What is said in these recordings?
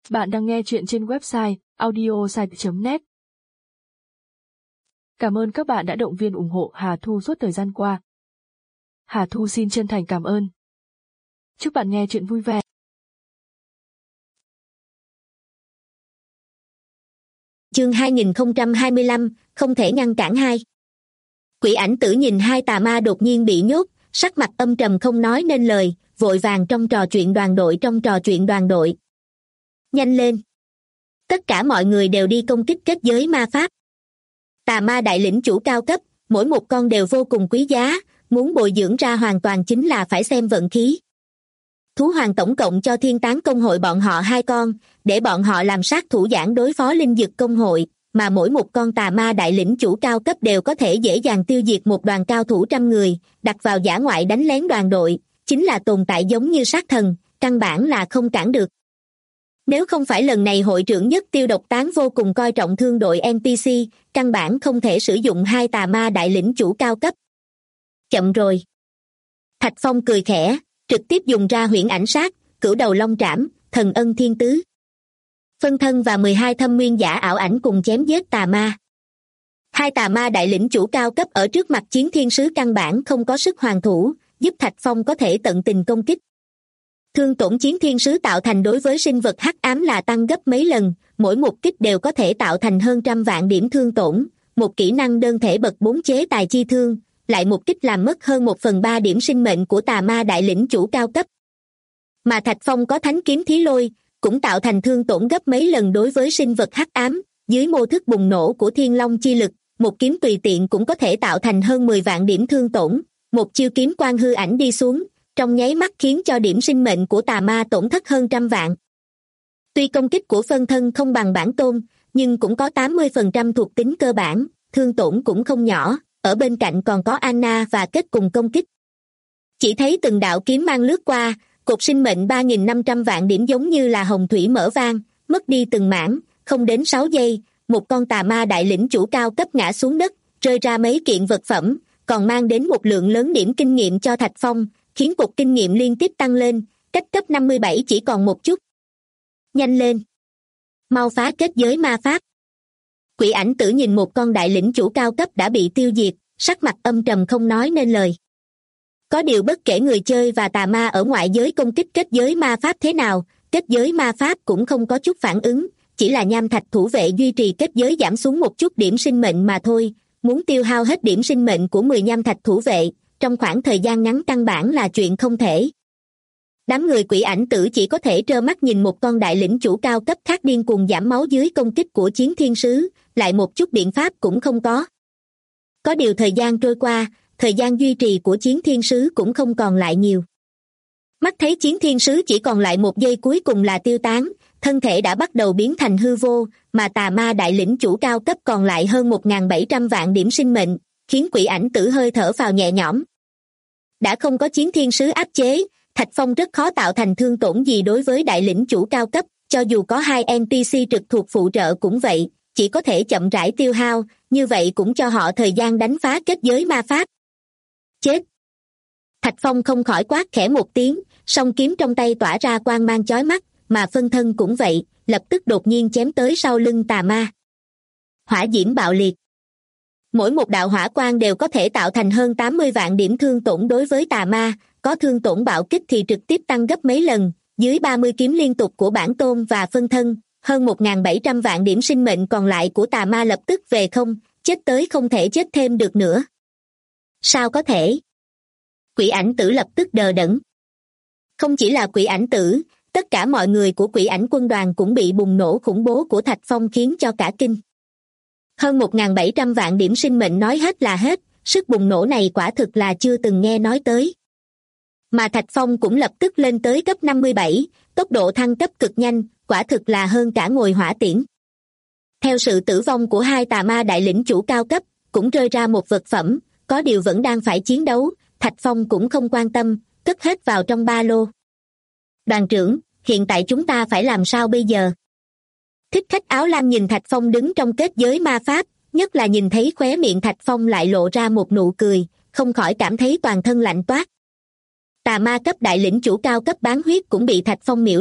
Bạn đang nghe chuyện trên website audiosite.net. Cảm ơn các bạn đã động viên ủng hộ Hà Thu suốt thời gian qua. Hà Thu xin chân thành cảm ơn. Chúc bạn nghe chuyện vui vẻ. Chương 2025, không thể ngăn cản hai. Quỷ ảnh tử nhìn hai tà ma đột nhiên bị nhốt, sắc mặt âm trầm không nói nên lời, vội vàng trong trò chuyện đoàn đội. Nhanh lên! Tất cả mọi người đều đi công kích kết giới ma pháp. Tà ma đại lĩnh chủ cao cấp, mỗi một con đều vô cùng quý giá, muốn bồi dưỡng ra hoàn toàn chính là phải xem vận khí. Thú hoàng tổng cộng cho thiên tán công hội bọn họ 2 con, để bọn họ làm sát thủ giảng đối phó linh dực công hội, mà mỗi một con tà ma đại lĩnh chủ cao cấp đều có thể dễ dàng tiêu diệt một đoàn cao thủ 100 người, đặt vào dã ngoại đánh lén đoàn đội, chính là tồn tại giống như sát thần, căn bản là không cản được. Nếu không phải lần này hội trưởng Nhất Tiêu Độc Tán vô cùng coi trọng thương đội NPC, căn bản không thể sử dụng 2 tà ma đại lĩnh chủ cao cấp. Chậm rồi. Thạch Phong cười khẽ, trực tiếp dùng ra huyễn ảnh sát, cửu đầu long trảm, thần ân thiên tứ. Phân thân và 12 thâm nguyên giả ảo ảnh cùng chém giết tà ma. 2 tà ma đại lĩnh chủ cao cấp ở trước mặt chiến thiên sứ căn bản không có sức hoàn thủ, giúp Thạch Phong có thể tận tình công kích. Thương tổn chiến thiên sứ tạo thành đối với sinh vật hắc ám là tăng gấp mấy lần, mỗi một kích đều có thể tạo thành hơn 100.000 điểm thương tổn, một kỹ năng đơn thể bậc 4 chế tài chi thương, lại một kích làm mất hơn 1/3 điểm sinh mệnh của tà ma đại lĩnh chủ cao cấp. Mà Thạch Phong có thánh kiếm thí lôi, cũng tạo thành thương tổn gấp mấy lần đối với sinh vật hắc ám, dưới mô thức bùng nổ của thiên long chi lực, một kiếm tùy tiện cũng có thể tạo thành hơn 10 vạn điểm thương tổn, một chiêu kiếm quang hư ảnh đi xuống, trong nháy mắt khiến cho điểm sinh mệnh của tà ma tổn thất hơn 100.000. Tuy công kích của phân thân không bằng bản tôn, nhưng cũng có 80% thuộc tính cơ bản, thương tổn cũng không nhỏ, ở bên cạnh còn có Anna và kết cùng công kích. Chỉ thấy từng đạo kiếm mang lướt qua, cột sinh mệnh 3.500 vạn điểm giống như là hồng thủy mở vang, mất đi từng mảng, không đến 6 giây, một con tà ma đại lĩnh chủ cao cấp ngã xuống đất, rơi ra mấy kiện vật phẩm, còn mang đến một lượng lớn điểm kinh nghiệm cho Thạch Phong, khiến cột kinh nghiệm liên tiếp tăng lên, cách cấp 57 chỉ còn một chút. Nhanh lên! Mau phá kết giới ma pháp! Quỷ ảnh tử nhìn một con đại lĩnh chủ cao cấp đã bị tiêu diệt, sắc mặt âm trầm không nói nên lời. Có điều bất kể người chơi và tà ma ở ngoại giới công kích kết giới ma pháp thế nào, kết giới ma pháp cũng không có chút phản ứng, chỉ là nham thạch thủ vệ duy trì kết giới giảm xuống một chút điểm sinh mệnh mà thôi, muốn tiêu hao hết điểm sinh mệnh của 10 nham thạch thủ vệ, trong khoảng thời gian ngắn căn bản là chuyện không thể. Đám người quỷ ảnh tử chỉ có thể trơ mắt nhìn một con đại lĩnh chủ cao cấp khác điên cuồng giảm máu dưới công kích của chiến thiên sứ, lại một chút biện pháp cũng không có. Có điều thời gian trôi qua, thời gian duy trì của chiến thiên sứ cũng không còn lại nhiều. Mắt thấy chiến thiên sứ chỉ còn lại 1 giây cuối cùng là tiêu tán, thân thể đã bắt đầu biến thành hư vô, mà tà ma đại lĩnh chủ cao cấp còn lại hơn 1.700 vạn điểm sinh mệnh, khiến quỷ ảnh tử hơi thở phào nhẹ nhõm. Đã không có chiến thiên sứ áp chế, Thạch Phong rất khó tạo thành thương tổn gì đối với đại lĩnh chủ cao cấp, cho dù có 2 NPC trực thuộc phụ trợ cũng vậy, chỉ có thể chậm rãi tiêu hao, như vậy cũng cho họ thời gian đánh phá kết giới ma pháp. Chết! Thạch Phong không khỏi quát khẽ một tiếng, song kiếm trong tay tỏa ra quang mang chói mắt, mà phân thân cũng vậy, lập tức đột nhiên chém tới sau lưng tà ma. Hỏa diễm bạo liệt. Mỗi một đạo hỏa quang đều có thể tạo thành hơn 80 vạn điểm thương tổn đối với tà ma, có thương tổn bạo kích thì trực tiếp tăng gấp mấy lần, dưới 30 kiếm liên tục của bản tôn và phân thân, hơn 1.700 vạn điểm sinh mệnh còn lại của tà ma lập tức về không, chết tới không thể chết thêm được nữa. Sao có thể? Quỷ ảnh tử lập tức đờ đẫn. Không chỉ là quỷ ảnh tử, tất cả mọi người của quỷ ảnh quân đoàn cũng bị bùng nổ khủng bố của Thạch Phong khiến cho cả kinh. Hơn 1.700 vạn điểm sinh mệnh nói hết là hết, sức bùng nổ này quả thực là chưa từng nghe nói tới. Mà Thạch Phong cũng lập tức lên tới cấp 57, tốc độ thăng cấp cực nhanh, quả thực là hơn cả ngồi hỏa tiễn. Theo sự tử vong của 2 tà ma đại lĩnh chủ cao cấp, cũng rơi ra một vật phẩm, có điều vẫn đang phải chiến đấu, Thạch Phong cũng không quan tâm, cất hết vào trong ba lô. Đoàn trưởng, hiện tại chúng ta phải làm sao bây giờ? Thích khách áo lam nhìn Thạch Phong đứng trong kết giới ma pháp, nhất là nhìn thấy khóe miệng Thạch Phong lại lộ ra một nụ cười, không khỏi cảm thấy toàn thân lạnh toát. Tà ma cấp đại lĩnh chủ cao cấp bán huyết cũng bị Thạch Phong miểu sát,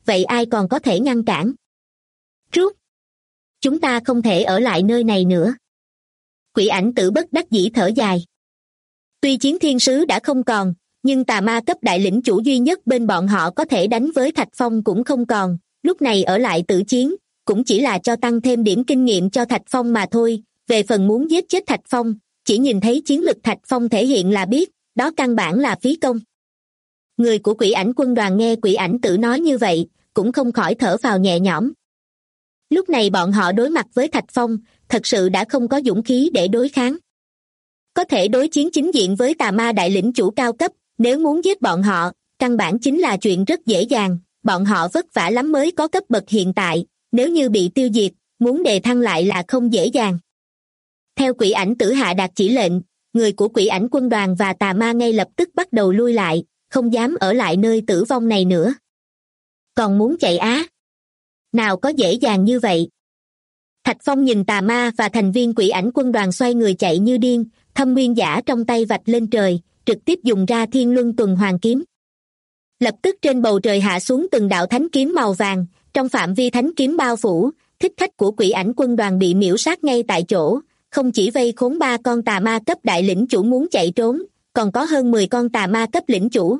vậy ai còn có thể ngăn cản? Rút! Chúng ta không thể ở lại nơi này nữa. Quỷ ảnh tử bất đắc dĩ thở dài. Tuy chiến thiên sứ đã không còn, nhưng tà ma cấp đại lĩnh chủ duy nhất bên bọn họ có thể đánh với Thạch Phong cũng không còn, lúc này ở lại tử chiến, cũng chỉ là cho tăng thêm điểm kinh nghiệm cho Thạch Phong mà thôi. Về phần muốn giết chết Thạch Phong, chỉ nhìn thấy chiến lực Thạch Phong thể hiện là biết, đó căn bản là phí công. Người của quỷ ảnh quân đoàn nghe quỷ ảnh tử nói như vậy, cũng không khỏi thở phào nhẹ nhõm. Lúc này bọn họ đối mặt với Thạch Phong, thật sự đã không có dũng khí để đối kháng. Có thể đối chiến chính diện với tà ma đại lĩnh chủ cao cấp, nếu muốn giết bọn họ, căn bản chính là chuyện rất dễ dàng, bọn họ vất vả lắm mới có cấp bậc hiện tại, nếu như bị tiêu diệt, muốn đề thăng lại là không dễ dàng. Theo quỷ ảnh tử hạ đạt chỉ lệnh, người của quỷ ảnh quân đoàn và tà ma ngay lập tức bắt đầu lui lại, không dám ở lại nơi tử vong này nữa. Còn muốn chạy á? Nào có dễ dàng như vậy. Thạch Phong nhìn tà ma và thành viên quỷ ảnh quân đoàn xoay người chạy như điên, thâm nguyên giả trong tay vạch lên trời, trực tiếp dùng ra thiên luân tuần hoàn kiếm. Lập tức trên bầu trời hạ xuống từng đạo thánh kiếm màu vàng, trong phạm vi thánh kiếm bao phủ, thích khách của quỷ ảnh quân đoàn bị miễu sát ngay tại chỗ, không chỉ vây khốn 3 con tà ma cấp đại lĩnh chủ muốn chạy trốn, còn có hơn 10 con tà ma cấp lĩnh chủ.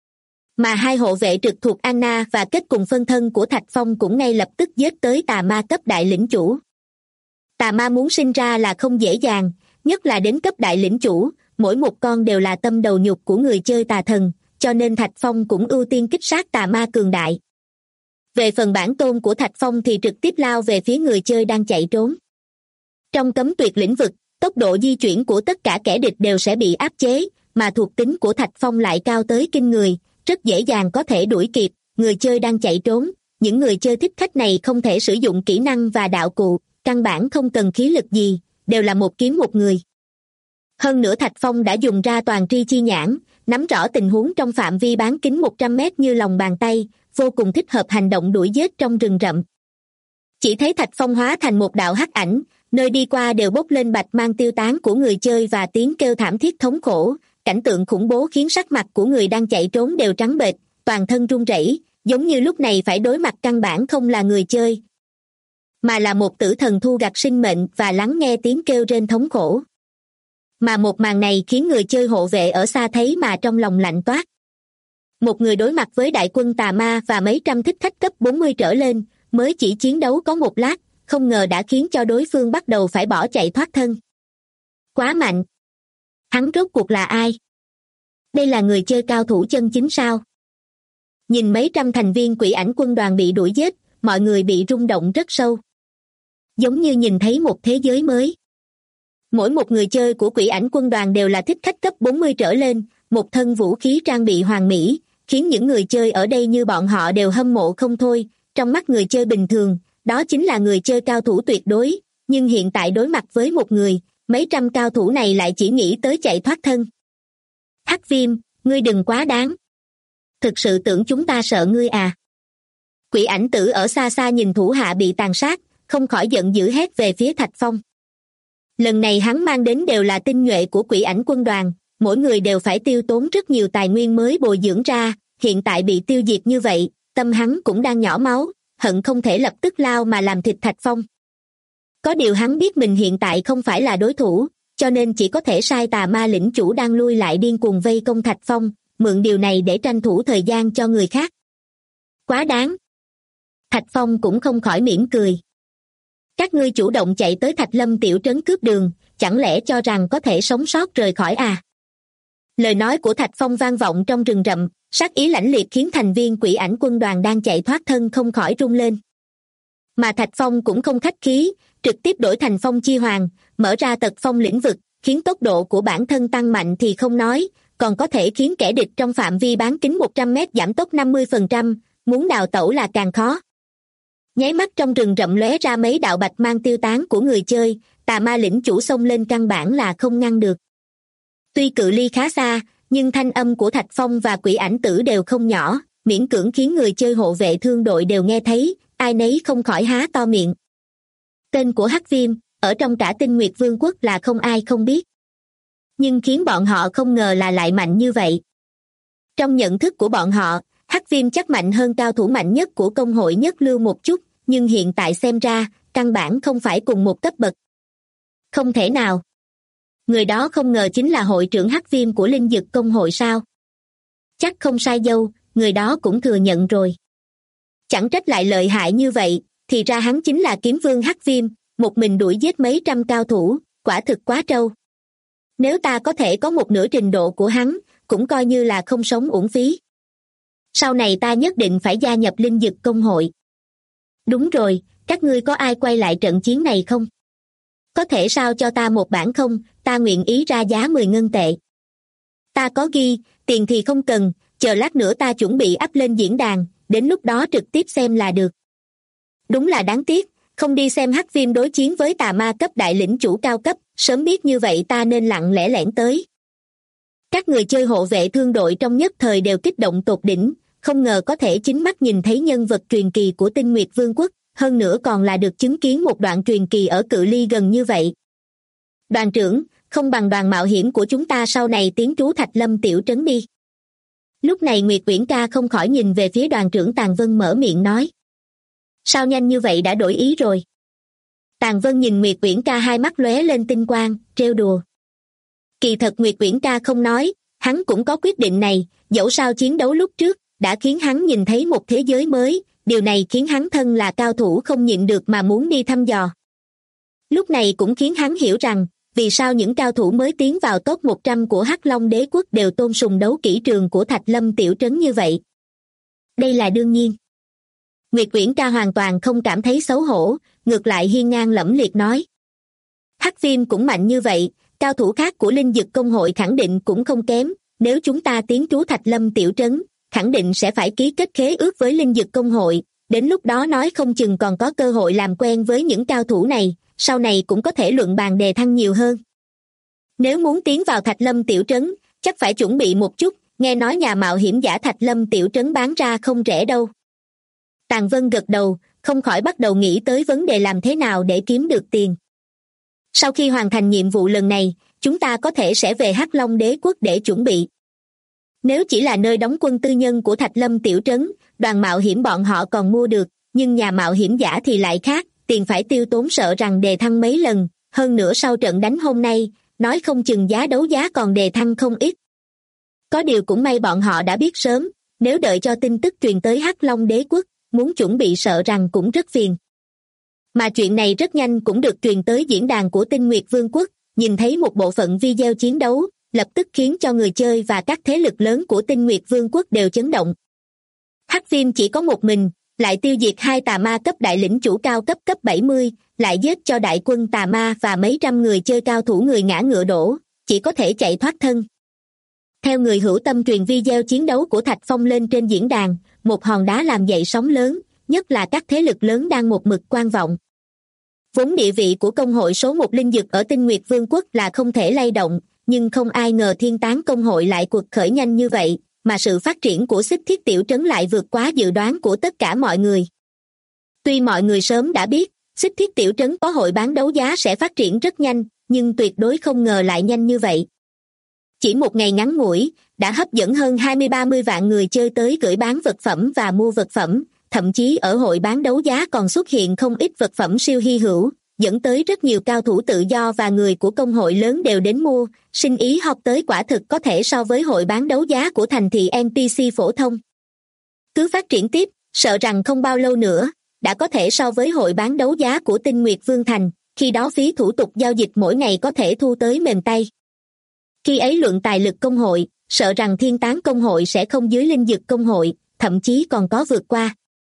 Mà 2 hộ vệ trực thuộc Anna và kết cùng phân thân của Thạch Phong cũng ngay lập tức giết tới tà ma cấp đại lĩnh chủ. Tà ma muốn sinh ra là không dễ dàng, nhất là đến cấp đại lĩnh chủ, mỗi một con đều là tâm đầu nhục của người chơi tà thần, cho nên Thạch Phong cũng ưu tiên kích sát tà ma cường đại. Về phần bản tôn của Thạch Phong thì trực tiếp lao về phía người chơi đang chạy trốn. Trong cấm tuyệt lĩnh vực, tốc độ di chuyển của tất cả kẻ địch đều sẽ bị áp chế, mà thuộc tính của Thạch Phong lại cao tới kinh người, rất dễ dàng có thể đuổi kịp người chơi đang chạy trốn. Những người chơi thích khách này không thể sử dụng kỹ năng và đạo cụ, căn bản không cần khí lực gì, đều là một kiếm một người. Hơn nữa Thạch Phong đã dùng ra toàn tri chi nhãn, nắm rõ tình huống trong phạm vi bán kính 100 mét như lòng bàn tay, vô cùng thích hợp hành động đuổi giết trong rừng rậm. Chỉ thấy Thạch Phong hóa thành một đạo hắc ảnh, nơi đi qua đều bốc lên bạch mang tiêu tán của người chơi và tiếng kêu thảm thiết thống khổ, cảnh tượng khủng bố khiến sắc mặt của người đang chạy trốn đều trắng bệch, toàn thân run rẩy, giống như lúc này phải đối mặt căn bản không là người chơi, mà là một tử thần thu gặt sinh mệnh và lắng nghe tiếng kêu rên thống khổ. Mà một màn này khiến người chơi hộ vệ ở xa thấy mà trong lòng lạnh toát. Một người đối mặt với đại quân tà ma và mấy trăm thích khách cấp 40 trở lên, mới chỉ chiến đấu có một lát, không ngờ đã khiến cho đối phương bắt đầu phải bỏ chạy thoát thân. Quá mạnh! Hắn rốt cuộc là ai? Đây là người chơi cao thủ chân chính sao? Nhìn mấy trăm thành viên quỷ ảnh quân đoàn bị đuổi giết, mọi người bị rung động rất sâu. Giống như nhìn thấy một thế giới mới. Mỗi một người chơi của quỷ ảnh quân đoàn đều là thích khách cấp 40 trở lên, một thân vũ khí trang bị hoàn mỹ, khiến những người chơi ở đây như bọn họ đều hâm mộ không thôi. Trong mắt người chơi bình thường, đó chính là người chơi cao thủ tuyệt đối, nhưng hiện tại đối mặt với một người, mấy trăm cao thủ này lại chỉ nghĩ tới chạy thoát thân. Hắc Viêm, ngươi đừng quá đáng. Thực sự tưởng chúng ta sợ ngươi à? Quỷ ảnh tử ở xa xa nhìn thủ hạ bị tàn sát, không khỏi giận dữ hét về phía Thạch Phong. Lần này hắn mang đến đều là tinh nhuệ của quỷ ảnh quân đoàn, mỗi người đều phải tiêu tốn rất nhiều tài nguyên mới bồi dưỡng ra, hiện tại bị tiêu diệt như vậy, tâm hắn cũng đang nhỏ máu, hận không thể lập tức lao mà làm thịt Thạch Phong. Có điều hắn biết mình hiện tại không phải là đối thủ, cho nên chỉ có thể sai tà ma lĩnh chủ đang lui lại điên cuồng vây công Thạch Phong, mượn điều này để tranh thủ thời gian cho người khác. Quá đáng! Thạch Phong cũng không khỏi mỉm cười. Các ngươi chủ động chạy tới Thạch Lâm tiểu trấn cướp đường, chẳng lẽ cho rằng có thể sống sót rời khỏi à? Lời nói của Thạch Phong vang vọng trong rừng rậm, sát ý lãnh liệt khiến thành viên quỷ ảnh quân đoàn đang chạy thoát thân không khỏi run lên. Mà Thạch Phong cũng không khách khí, trực tiếp đổi thành phong chi hoàng, mở ra tật phong lĩnh vực, khiến tốc độ của bản thân tăng mạnh thì không nói, còn có thể khiến kẻ địch trong phạm vi bán kính 100 mét giảm tốc 50%, muốn đào tẩu là càng khó. Nháy mắt trong rừng rậm lóe ra mấy đạo bạch mang tiêu tán của người chơi, tà ma lĩnh chủ xông lên căn bản là không ngăn được. Tuy cự ly khá xa, nhưng thanh âm của Thạch Phong và quỷ ảnh tử đều không nhỏ, miễn cưỡng khiến người chơi hộ vệ thương đội đều nghe thấy, ai nấy không khỏi há to miệng. Tên của Hắc Viêm, ở trong cả Tinh Nguyệt Vương quốc là không ai không biết. Nhưng khiến bọn họ không ngờ là lại mạnh như vậy. Trong nhận thức của bọn họ, Hắc Viêm chắc mạnh hơn cao thủ mạnh nhất của công hội nhất lưu một chút, nhưng hiện tại xem ra, căn bản không phải cùng một cấp bậc. Không thể nào. Người đó không ngờ chính là hội trưởng Hắc Viêm của Linh Dực công hội sao? Chắc không sai dâu, người đó cũng thừa nhận rồi. Chẳng trách lại lợi hại như vậy, thì ra hắn chính là kiếm vương Hắc Viêm, một mình đuổi giết mấy trăm cao thủ, quả thực quá trâu. Nếu ta có thể có một nửa trình độ của hắn, cũng coi như là không sống uổng phí. Sau này ta nhất định phải gia nhập Linh Dực công hội. Đúng rồi, các ngươi có ai quay lại trận chiến này không? Có thể sao cho ta một bản không, ta nguyện ý ra giá 10 ngân tệ. Ta có ghi, tiền thì không cần, chờ lát nữa ta chuẩn bị up lên diễn đàn, đến lúc đó trực tiếp xem là được. Đúng là đáng tiếc, không đi xem Hắc Viêm đối chiến với tà ma cấp đại lĩnh chủ cao cấp, sớm biết như vậy ta nên lặng lẽ lẻn tới. Các người chơi hộ vệ thương đội trong nhất thời đều kích động tột đỉnh, không ngờ có thể chính mắt nhìn thấy nhân vật truyền kỳ của Tinh Nguyệt Vương quốc, hơn nữa còn là được chứng kiến một đoạn truyền kỳ ở cự ly gần như vậy. Đoàn trưởng, không bằng đoàn mạo hiểm của chúng ta sau này tiến trú Thạch Lâm tiểu trấn đi. Lúc này Nguyệt Uyển Ca không khỏi nhìn về phía đoàn trưởng Tàn Vân mở miệng nói. Sao nhanh như vậy đã đổi ý rồi? Tàn Vân nhìn Nguyệt Uyển Ca hai mắt lóe lên tinh quang, trêu đùa. Kỳ thật Nguyệt Uyển Ca không nói, hắn cũng có quyết định này, dẫu sao chiến đấu lúc trước đã khiến hắn nhìn thấy một thế giới mới, điều này khiến hắn thân là cao thủ không nhịn được mà muốn đi thăm dò. Lúc này cũng khiến hắn hiểu rằng, vì sao những cao thủ mới tiến vào top 100 của Hắc Long đế quốc đều tôn sùng đấu kỹ trường của Thạch Lâm tiểu trấn như vậy. Đây là đương nhiên. Nguyệt Uyển Ca hoàn toàn không cảm thấy xấu hổ, ngược lại hiên ngang lẫm liệt nói. Hắc Viêm cũng mạnh như vậy, cao thủ khác của Linh Dực công hội khẳng định cũng không kém, nếu chúng ta tiến trú Thạch Lâm tiểu trấn, khẳng định sẽ phải ký kết khế ước với Linh Dực công hội, đến lúc đó nói không chừng còn có cơ hội làm quen với những cao thủ này, sau này cũng có thể luận bàn đề thăng nhiều hơn. Nếu muốn tiến vào Thạch Lâm tiểu trấn, chắc phải chuẩn bị một chút, nghe nói nhà mạo hiểm giả Thạch Lâm tiểu trấn bán ra không rẻ đâu. Tàn Vân gật đầu, không khỏi bắt đầu nghĩ tới vấn đề làm thế nào để kiếm được tiền. Sau khi hoàn thành nhiệm vụ lần này, chúng ta có thể sẽ về Hắc Long đế quốc để chuẩn bị. Nếu chỉ là nơi đóng quân tư nhân của Thạch Lâm tiểu trấn, đoàn mạo hiểm bọn họ còn mua được, nhưng nhà mạo hiểm giả thì lại khác, tiền phải tiêu tốn sợ rằng đề thăng mấy lần, hơn nữa sau trận đánh hôm nay, nói không chừng giá đấu giá còn đề thăng không ít. Có điều cũng may bọn họ đã biết sớm, nếu đợi cho tin tức truyền tới Hắc Long đế quốc, muốn chuẩn bị sợ rằng cũng rất phiền. Mà chuyện này rất nhanh cũng được truyền tới diễn đàn của Tinh Nguyệt Vương quốc, nhìn thấy một bộ phận video chiến đấu, lập tức khiến cho người chơi và các thế lực lớn của Tinh Nguyệt Vương quốc đều chấn động. Hắc Viêm chỉ có một mình, lại tiêu diệt hai tà ma cấp đại lĩnh chủ cao cấp cấp 70, lại giết cho đại quân tà ma và mấy trăm người chơi cao thủ người ngã ngựa đổ, chỉ có thể chạy thoát thân. Theo người hữu tâm truyền video chiến đấu của Thạch Phong lên trên diễn đàn, một hòn đá làm dậy sóng lớn, nhất là các thế lực lớn đang một mực quan vọng. Vốn địa vị của công hội số 1 Linh Dực ở Tinh Nguyệt Vương quốc là không thể lay động, nhưng không ai ngờ Thiên Tán công hội lại cuộc khởi nhanh như vậy, mà sự phát triển của Xích Thiết tiểu trấn lại vượt quá dự đoán của tất cả mọi người. Tuy mọi người sớm đã biết, Xích Thiết tiểu trấn có hội bán đấu giá sẽ phát triển rất nhanh, nhưng tuyệt đối không ngờ lại nhanh như vậy. Chỉ một ngày ngắn ngủi, đã hấp dẫn hơn 20-30 vạn người chơi tới gửi bán vật phẩm và mua vật phẩm, thậm chí ở hội bán đấu giá còn xuất hiện không ít vật phẩm siêu hy hữu, dẫn tới rất nhiều cao thủ tự do và người của công hội lớn đều đến mua, sinh ý học tới quả thực có thể so với hội bán đấu giá của thành thị NPC phổ thông. Cứ phát triển tiếp, sợ rằng không bao lâu nữa, đã có thể so với hội bán đấu giá của Tinh Nguyệt Vương thành, khi đó phí thủ tục giao dịch mỗi ngày có thể thu tới mềm tay. Khi ấy luận tài lực công hội, sợ rằng Thiên Tán công hội sẽ không dưới Linh Dực công hội, thậm chí còn có vượt qua.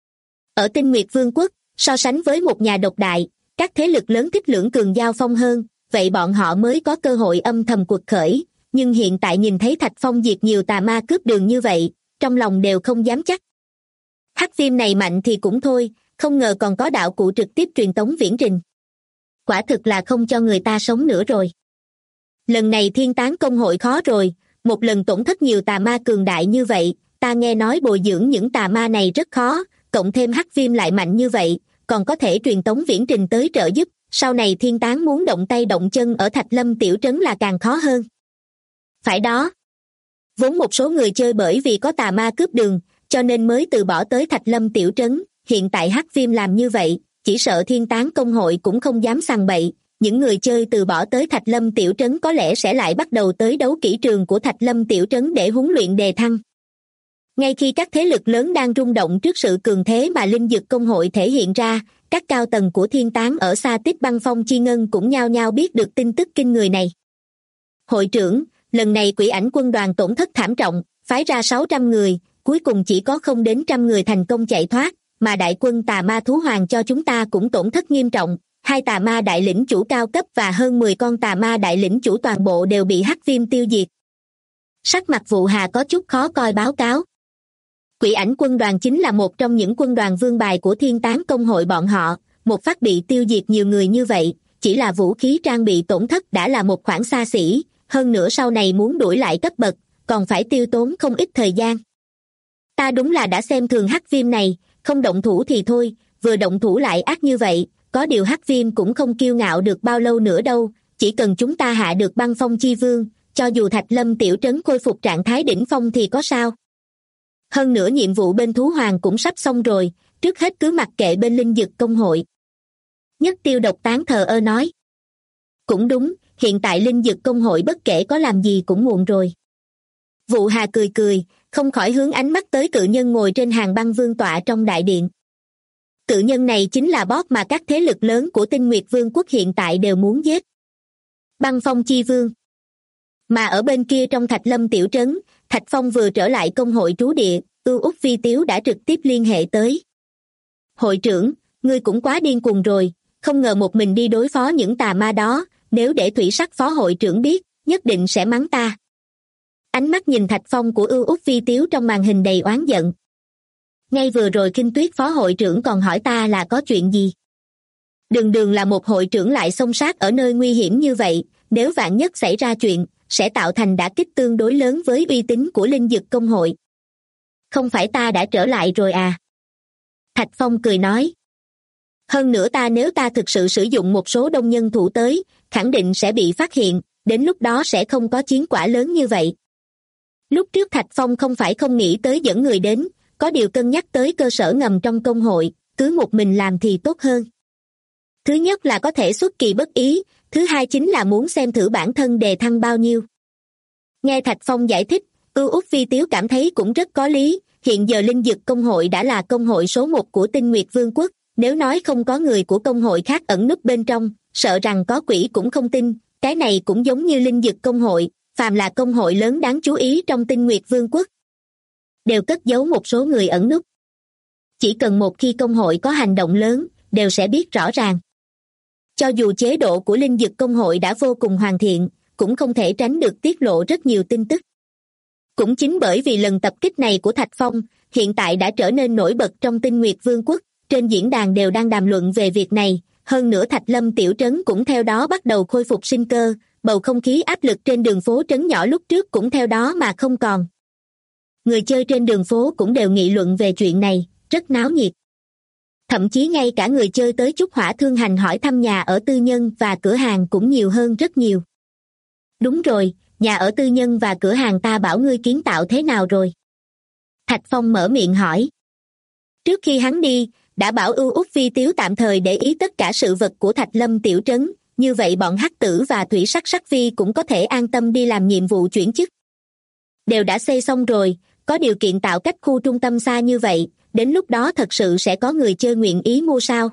Ở Tinh Nguyệt Vương quốc, so sánh với một nhà độc đại, các thế lực lớn thích lưỡng cường giao phong hơn, vậy bọn họ mới có cơ hội âm thầm cuộc khởi, nhưng hiện tại nhìn thấy Thạch Phong diệt nhiều tà ma cướp đường như vậy, trong lòng đều không dám chắc. Hắc Viêm này mạnh thì cũng thôi, không ngờ còn có đạo cụ trực tiếp truyền tống viễn trình. Quả thực là không cho người ta sống nữa rồi. Lần này Thiên Tán công hội khó rồi, một lần tổn thất nhiều tà ma cường đại như vậy, ta nghe nói bồi dưỡng những tà ma này rất khó, cộng thêm Hắc Viêm lại mạnh như vậy, còn có thể truyền tống viễn trình tới trợ giúp, sau này Thiên Tán muốn động tay động chân ở Thạch Lâm tiểu trấn là càng khó hơn. Phải đó. Vốn một số người chơi bởi vì có tà ma cướp đường, cho nên mới từ bỏ tới Thạch Lâm tiểu trấn. Hiện tại Hắc Viêm làm như vậy, chỉ sợ Thiên Tán công hội cũng không dám sằng bậy. Những người chơi từ bỏ tới Thạch Lâm tiểu trấn có lẽ sẽ lại bắt đầu tới đấu kỹ trường của Thạch Lâm tiểu trấn để huấn luyện đề thăng. Ngay khi các thế lực lớn đang rung động trước sự cường thế mà Linh Dực công hội thể hiện ra, các cao tầng của Thiên Tán ở Sa Tích Băng Phong Chi Ngân cũng nhao nhao biết được tin tức kinh người này. Hội trưởng, lần này Quỷ Ảnh quân đoàn tổn thất thảm trọng, phái ra 600 người, cuối cùng chỉ có không đến 100 người thành công chạy thoát, mà đại quân Tà Ma Thú Hoàng cho chúng ta cũng tổn thất nghiêm trọng. 2 tà ma đại lĩnh chủ cao cấp và hơn 10 con tà ma đại lĩnh chủ toàn bộ đều bị Hắc Viêm tiêu diệt. Sắc mặt Vụ Hà có chút khó coi báo cáo. Quỷ Ảnh quân đoàn chính là một trong những quân đoàn vương bài của Thiên Tán công hội bọn họ, một phát bị tiêu diệt nhiều người như vậy, chỉ là vũ khí trang bị tổn thất đã là một khoản xa xỉ, hơn nữa sau này muốn đuổi lại cấp bậc, còn phải tiêu tốn không ít thời gian. Ta đúng là đã xem thường Hắc Viêm này, không động thủ thì thôi, vừa động thủ lại ác như vậy, có điều Hắc Viêm cũng không kiêu ngạo được bao lâu nữa đâu, chỉ cần chúng ta hạ được Băng Phong Chi Vương, cho dù Thạch Lâm tiểu trấn khôi phục trạng thái đỉnh phong thì có sao. Hơn nữa nhiệm vụ bên Thú Hoàng cũng sắp xong rồi, trước hết cứ mặc kệ bên Linh Dực công hội. Nhất Tiêu Độc Tán thờ ơ nói. Cũng đúng, hiện tại Linh Dực công hội bất kể có làm gì cũng muộn rồi. Vụ Hà cười cười, không khỏi hướng ánh mắt tới cự nhân ngồi trên hàng băng vương tọa trong đại điện. Cự nhân này chính là boss mà các thế lực lớn của Tinh Nguyệt Vương quốc hiện tại đều muốn giết. Băng Phong Chi Vương. Mà ở bên kia trong Thạch Lâm tiểu trấn, Thạch Phong vừa trở lại công hội trú địa, Ưu Úc Vi Tiếu đã trực tiếp liên hệ tới. Hội trưởng, ngươi cũng quá điên cuồng rồi, không ngờ một mình đi đối phó những tà ma đó, nếu để Thủy Sắc phó hội trưởng biết, nhất định sẽ mắng ta. Ánh mắt nhìn Thạch Phong của Ưu Úc Vi Tiếu trong màn hình đầy oán giận. Ngay vừa rồi Kinh Tuyết phó hội trưởng còn hỏi ta là có chuyện gì. Đường là một hội trưởng lại xông sát ở nơi nguy hiểm như vậy, nếu vạn nhất xảy ra chuyện, sẽ tạo thành đả kích tương đối lớn với uy tín của Linh Dực công hội. Không phải ta đã trở lại rồi à? Thạch Phong cười nói. Hơn nữa nếu ta thực sự sử dụng một số đông nhân thủ tới, khẳng định sẽ bị phát hiện, đến lúc đó sẽ không có chiến quả lớn như vậy. Lúc trước Thạch Phong không phải không nghĩ tới dẫn người đến, có điều cân nhắc tới cơ sở ngầm trong công hội, cứ một mình làm thì tốt hơn. Thứ nhất là có thể xuất kỳ bất ý, thứ hai chính là muốn xem thử bản thân đề thăng bao nhiêu. Nghe Thạch Phong giải thích, Ưu Úc Vi Tiếu cảm thấy cũng rất có lý, hiện giờ Linh Dực công hội đã là công hội số 1 của Tinh Nguyệt Vương quốc, nếu nói không có người của công hội khác ẩn núp bên trong, sợ rằng có quỷ cũng không tin, cái này cũng giống như Linh Dực công hội, phàm là công hội lớn đáng chú ý trong Tinh Nguyệt Vương quốc đều cất giấu một số người ẩn núp. Chỉ cần một khi công hội có hành động lớn, đều sẽ biết rõ ràng. Cho dù chế độ của Linh Dực công hội đã vô cùng hoàn thiện, cũng không thể tránh được tiết lộ rất nhiều tin tức. Cũng chính bởi vì lần tập kích này của Thạch Phong, hiện tại đã trở nên nổi bật trong Tinh Nguyệt Vương quốc, trên diễn đàn đều đang đàm luận về việc này, hơn nữa Thạch Lâm tiểu trấn cũng theo đó bắt đầu khôi phục sinh cơ, bầu không khí áp lực trên đường phố trấn nhỏ lúc trước cũng theo đó mà không còn. Người chơi trên đường phố cũng đều nghị luận về chuyện này, rất náo nhiệt. Thậm chí ngay cả người chơi tới Trúc Hỏa Thương Hành hỏi thăm nhà ở tư nhân và cửa hàng cũng nhiều hơn rất nhiều. Đúng rồi, nhà ở tư nhân và cửa hàng ta bảo ngươi kiến tạo thế nào rồi? Thạch Phong mở miệng hỏi. Trước khi hắn đi, đã bảo Ưu Úc Vi Tiếu tạm thời để ý tất cả sự vật của Thạch Lâm tiểu trấn, như vậy bọn Hắc Tử và Thủy Sắc Sắc Vi cũng có thể an tâm đi làm nhiệm vụ chuyển chức. Đều đã xây xong rồi, có điều kiện tạo cách khu trung tâm xa như vậy, đến lúc đó thật sự sẽ có người chơi nguyện ý mua sao?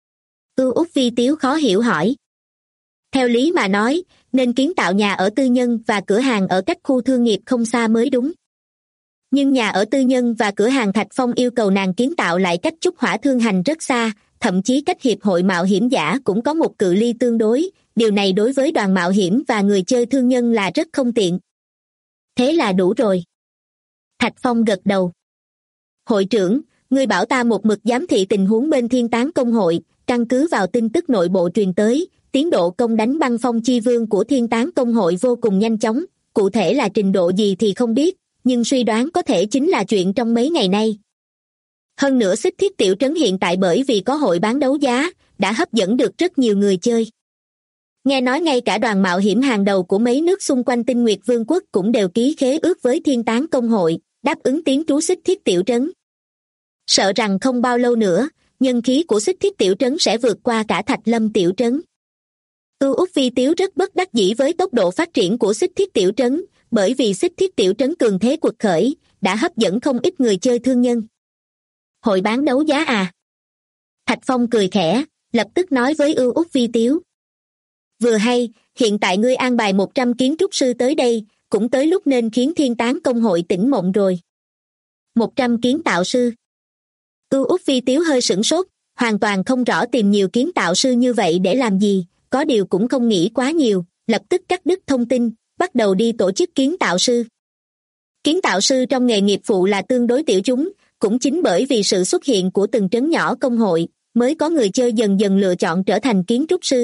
Ưu Úc Vi Tiếu khó hiểu hỏi. Theo lý mà nói, nên kiến tạo nhà ở tư nhân và cửa hàng ở cách khu thương nghiệp không xa mới đúng. Nhưng nhà ở tư nhân và cửa hàng Thạch Phong yêu cầu nàng kiến tạo lại cách Trúc Hỏa Thương Hành rất xa, thậm chí cách hiệp hội mạo hiểm giả cũng có một cự ly tương đối, điều này đối với đoàn mạo hiểm và người chơi thương nhân là rất không tiện. Thế là đủ rồi. Thạch Phong gật đầu. Hội trưởng, ngươi bảo ta một mực giám thị tình huống bên Thiên Tán công hội, căn cứ vào tin tức nội bộ truyền tới, tiến độ công đánh Băng Phong Chi Vương của Thiên Tán công hội vô cùng nhanh chóng, cụ thể là trình độ gì thì không biết, nhưng suy đoán có thể chính là chuyện trong mấy ngày nay. Hơn nữa Xích Thiết tiểu trấn hiện tại bởi vì có hội bán đấu giá, đã hấp dẫn được rất nhiều người chơi. Nghe nói ngay cả đoàn mạo hiểm hàng đầu của mấy nước xung quanh Tinh Nguyệt Vương quốc cũng đều ký khế ước với Thiên Tán công hội, đáp ứng tiến trú Xích Thiết tiểu trấn. Sợ rằng không bao lâu nữa, nhân khí của Xích Thiết Tiểu Trấn sẽ vượt qua cả Thạch Lâm Tiểu Trấn. Úc Vi Tiếu rất bất đắc dĩ với tốc độ phát triển của Xích Thiết Tiểu Trấn, bởi vì Xích Thiết Tiểu Trấn cường thế quật khởi, đã hấp dẫn không ít người chơi thương nhân. Hội bán đấu giá à? Thạch Phong cười khẽ, lập tức nói với Úc Vi Tiếu. Vừa hay, hiện tại ngươi an bài 100 kiến trúc sư tới đây, cũng tới lúc nên khiến Thiên Tán công hội tỉnh mộng rồi. 100 kiến tạo sư. Úc Vi Tiếu hơi sửng sốt, hoàn toàn không rõ tìm nhiều kiến tạo sư như vậy để làm gì, có điều cũng không nghĩ quá nhiều, lập tức cắt đứt thông tin, bắt đầu đi tổ chức kiến tạo sư. Kiến tạo sư trong nghề nghiệp phụ là tương đối tiểu chúng, cũng chính bởi vì sự xuất hiện của từng trấn nhỏ công hội, mới có người chơi dần dần lựa chọn trở thành kiến trúc sư.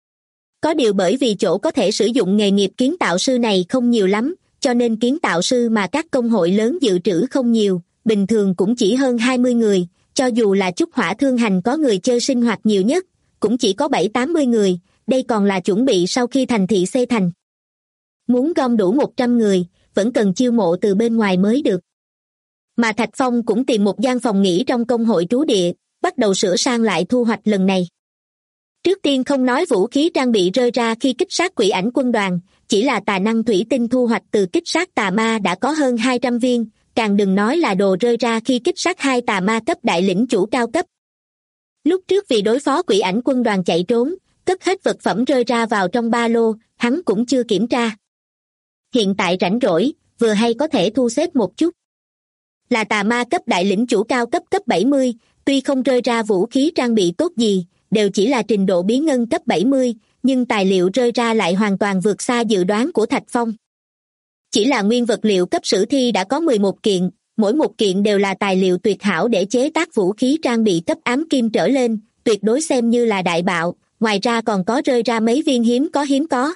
Có điều bởi vì chỗ có thể sử dụng nghề nghiệp kiến tạo sư này không nhiều lắm, cho nên kiến tạo sư mà các công hội lớn dự trữ không nhiều, bình thường cũng chỉ hơn 20 người, cho dù là Trúc Hỏa Thương Hành có người chơi sinh hoạt nhiều nhất, cũng chỉ có 7-80 người, đây còn là chuẩn bị sau khi thành thị xây thành. Muốn gom đủ 100 người, vẫn cần chiêu mộ từ bên ngoài mới được. Mà Thạch Phong cũng tìm một gian phòng nghỉ trong công hội trú địa, bắt đầu sửa sang lại thu hoạch lần này. Trước tiên không nói vũ khí trang bị rơi ra khi kích sát quỷ ảnh quân đoàn, chỉ là tà năng thủy tinh thu hoạch từ kích sát tà ma đã có hơn 200 viên, càng đừng nói là đồ rơi ra khi kích sát 2 tà ma cấp đại lĩnh chủ cao cấp. Lúc trước vì đối phó quỷ ảnh quân đoàn chạy trốn, cất hết vật phẩm rơi ra vào trong ba lô, hắn cũng chưa kiểm tra. Hiện tại rảnh rỗi, vừa hay có thể thu xếp một chút. Là tà ma cấp đại lĩnh chủ cao cấp cấp 70, tuy không rơi ra vũ khí trang bị tốt gì, đều chỉ là trình độ bí ngân cấp 70, nhưng tài liệu rơi ra lại hoàn toàn vượt xa dự đoán của Thạch Phong. Chỉ là nguyên vật liệu cấp sử thi đã có 11 kiện, mỗi một kiện đều là tài liệu tuyệt hảo để chế tác vũ khí trang bị cấp ám kim trở lên, tuyệt đối xem như là đại bạo, ngoài ra còn có rơi ra mấy viên hiếm có.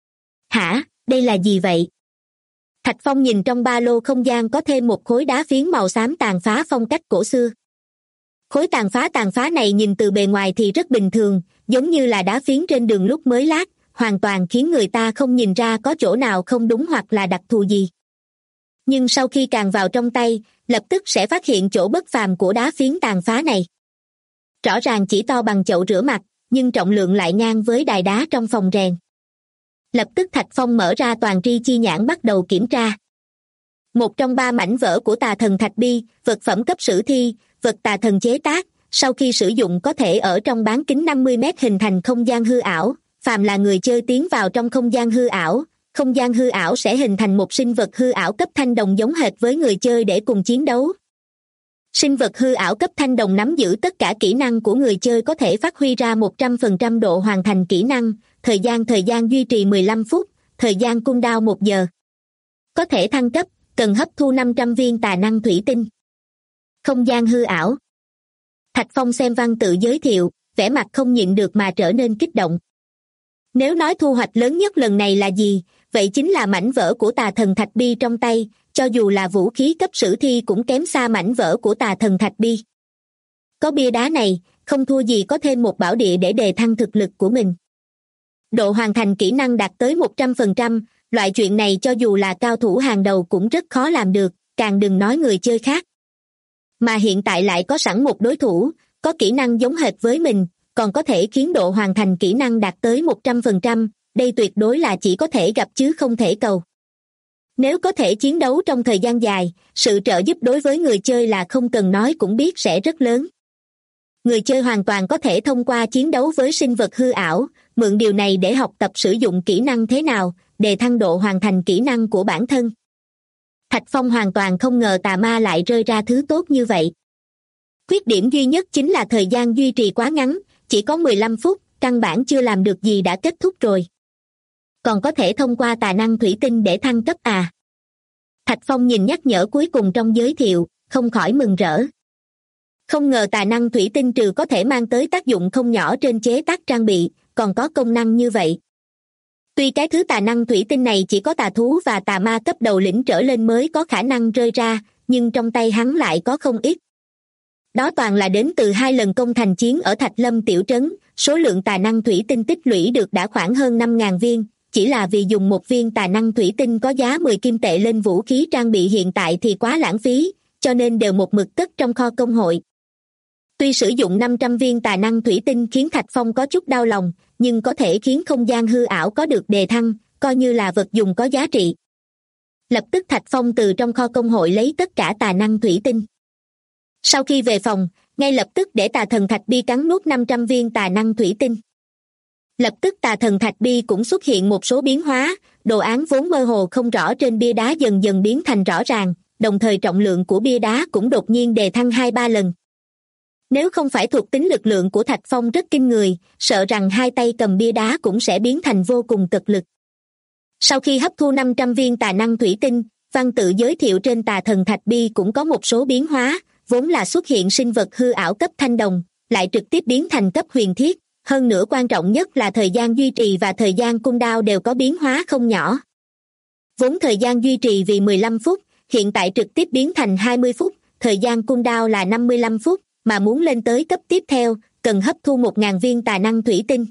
Hả, đây là gì vậy? Thạch Phong nhìn trong ba lô không gian có thêm một khối đá phiến màu xám tàn phá phong cách cổ xưa. Khối tàn phá này nhìn từ bề ngoài thì rất bình thường, giống như là đá phiến trên đường lúc mới lát, hoàn toàn khiến người ta không nhìn ra có chỗ nào không đúng hoặc là đặc thù gì. Nhưng sau khi càng vào trong tay, lập tức sẽ phát hiện chỗ bất phàm của đá phiến tàn phá này. Rõ ràng chỉ to bằng chậu rửa mặt, nhưng trọng lượng lại ngang với đài đá trong phòng rèn. Lập tức Thạch Phong mở ra toàn tri chi nhãn bắt đầu kiểm tra. Một trong 3 mảnh vỡ của tà thần thạch bi, vật phẩm cấp sử thi, vật tà thần chế tác, sau khi sử dụng có thể ở trong bán kính 50 mét hình thành không gian hư ảo, phàm là người chơi tiến vào trong không gian hư ảo sẽ hình thành một sinh vật hư ảo cấp thanh đồng giống hệt với người chơi để cùng chiến đấu. Sinh vật hư ảo cấp thanh đồng nắm giữ tất cả kỹ năng của người chơi, có thể phát huy ra 100% độ hoàn thành kỹ năng, thời gian duy trì 15 phút, thời gian cooldown 1 giờ. Có thể thăng cấp, cần hấp thu 500 viên tà năng thủy tinh. Không gian hư ảo. Thạch Phong xem văn tự giới thiệu, vẻ mặt không nhịn được mà trở nên kích động. Nếu nói thu hoạch lớn nhất lần này là gì, vậy chính là mảnh vỡ của tà thần thạch bi trong tay, cho dù là vũ khí cấp sử thi cũng kém xa mảnh vỡ của tà thần thạch bi. Có bia đá này, không thua gì có thêm một bảo địa để đề thăng thực lực của mình. Độ hoàn thành kỹ năng đạt tới 100%, loại chuyện này cho dù là cao thủ hàng đầu cũng rất khó làm được, càng đừng nói người chơi khác. Mà hiện tại lại có sẵn một đối thủ, có kỹ năng giống hệt với mình, còn có thể khiến độ hoàn thành kỹ năng đạt tới 100%, đây tuyệt đối là chỉ có thể gặp chứ không thể cầu. Nếu có thể chiến đấu trong thời gian dài, sự trợ giúp đối với người chơi là không cần nói cũng biết sẽ rất lớn. Người chơi hoàn toàn có thể thông qua chiến đấu với sinh vật hư ảo, mượn điều này để học tập sử dụng kỹ năng thế nào, đề thăng độ hoàn thành kỹ năng của bản thân. Thạch Phong hoàn toàn không ngờ tà ma lại rơi ra thứ tốt như vậy. Khuyết điểm duy nhất chính là thời gian duy trì quá ngắn, chỉ có 15 phút, căn bản chưa làm được gì đã kết thúc rồi. Còn có thể thông qua tà năng thủy tinh để thăng cấp à? Thạch Phong nhìn nhắc nhở cuối cùng trong giới thiệu, không khỏi mừng rỡ. Không ngờ tà năng thủy tinh trừ có thể mang tới tác dụng không nhỏ trên chế tác trang bị, còn có công năng như vậy. Tuy cái thứ tà năng thủy tinh này chỉ có tà thú và tà ma cấp đầu lĩnh trở lên mới có khả năng rơi ra, nhưng trong tay hắn lại có không ít. Đó toàn là đến từ 2 lần công thành chiến ở Thạch Lâm tiểu trấn, số lượng tà năng thủy tinh tích lũy được đã khoảng hơn 5.000 viên, chỉ là vì dùng một viên tà năng thủy tinh có giá 10 kim tệ lên vũ khí trang bị hiện tại thì quá lãng phí, cho nên đều một mực cất trong kho công hội. Tuy sử dụng 500 viên tà năng thủy tinh khiến Thạch Phong có chút đau lòng, nhưng có thể khiến không gian hư ảo có được đề thăng, coi như là vật dùng có giá trị. Lập tức Thạch Phong từ trong kho công hội lấy tất cả tà năng thủy tinh. Sau khi về phòng, ngay lập tức để tà thần thạch bi cắn nuốt 500 viên tà năng thủy tinh. Lập tức tà thần thạch bi cũng xuất hiện một số biến hóa, đồ án vốn mơ hồ không rõ trên bia đá dần dần biến thành rõ ràng, đồng thời trọng lượng của bia đá cũng đột nhiên đề thăng 2-3 lần. Nếu không phải thuộc tính lực lượng của Thạch Phong rất kinh người, sợ rằng hai tay cầm bia đá cũng sẽ biến thành vô cùng cực lực. Sau khi hấp thu 500 viên tà năng thủy tinh, văn tự giới thiệu trên tà thần thạch bi cũng có một số biến hóa, vốn là xuất hiện sinh vật hư ảo cấp thanh đồng, lại trực tiếp biến thành cấp huyền thiết, hơn nữa quan trọng nhất là thời gian duy trì và thời gian cooldown đều có biến hóa không nhỏ. Vốn thời gian duy trì vì 15 phút, hiện tại trực tiếp biến thành 20 phút, thời gian cooldown là 55 phút, mà muốn lên tới cấp tiếp theo, cần hấp thu 1.000 viên tà năng thủy tinh.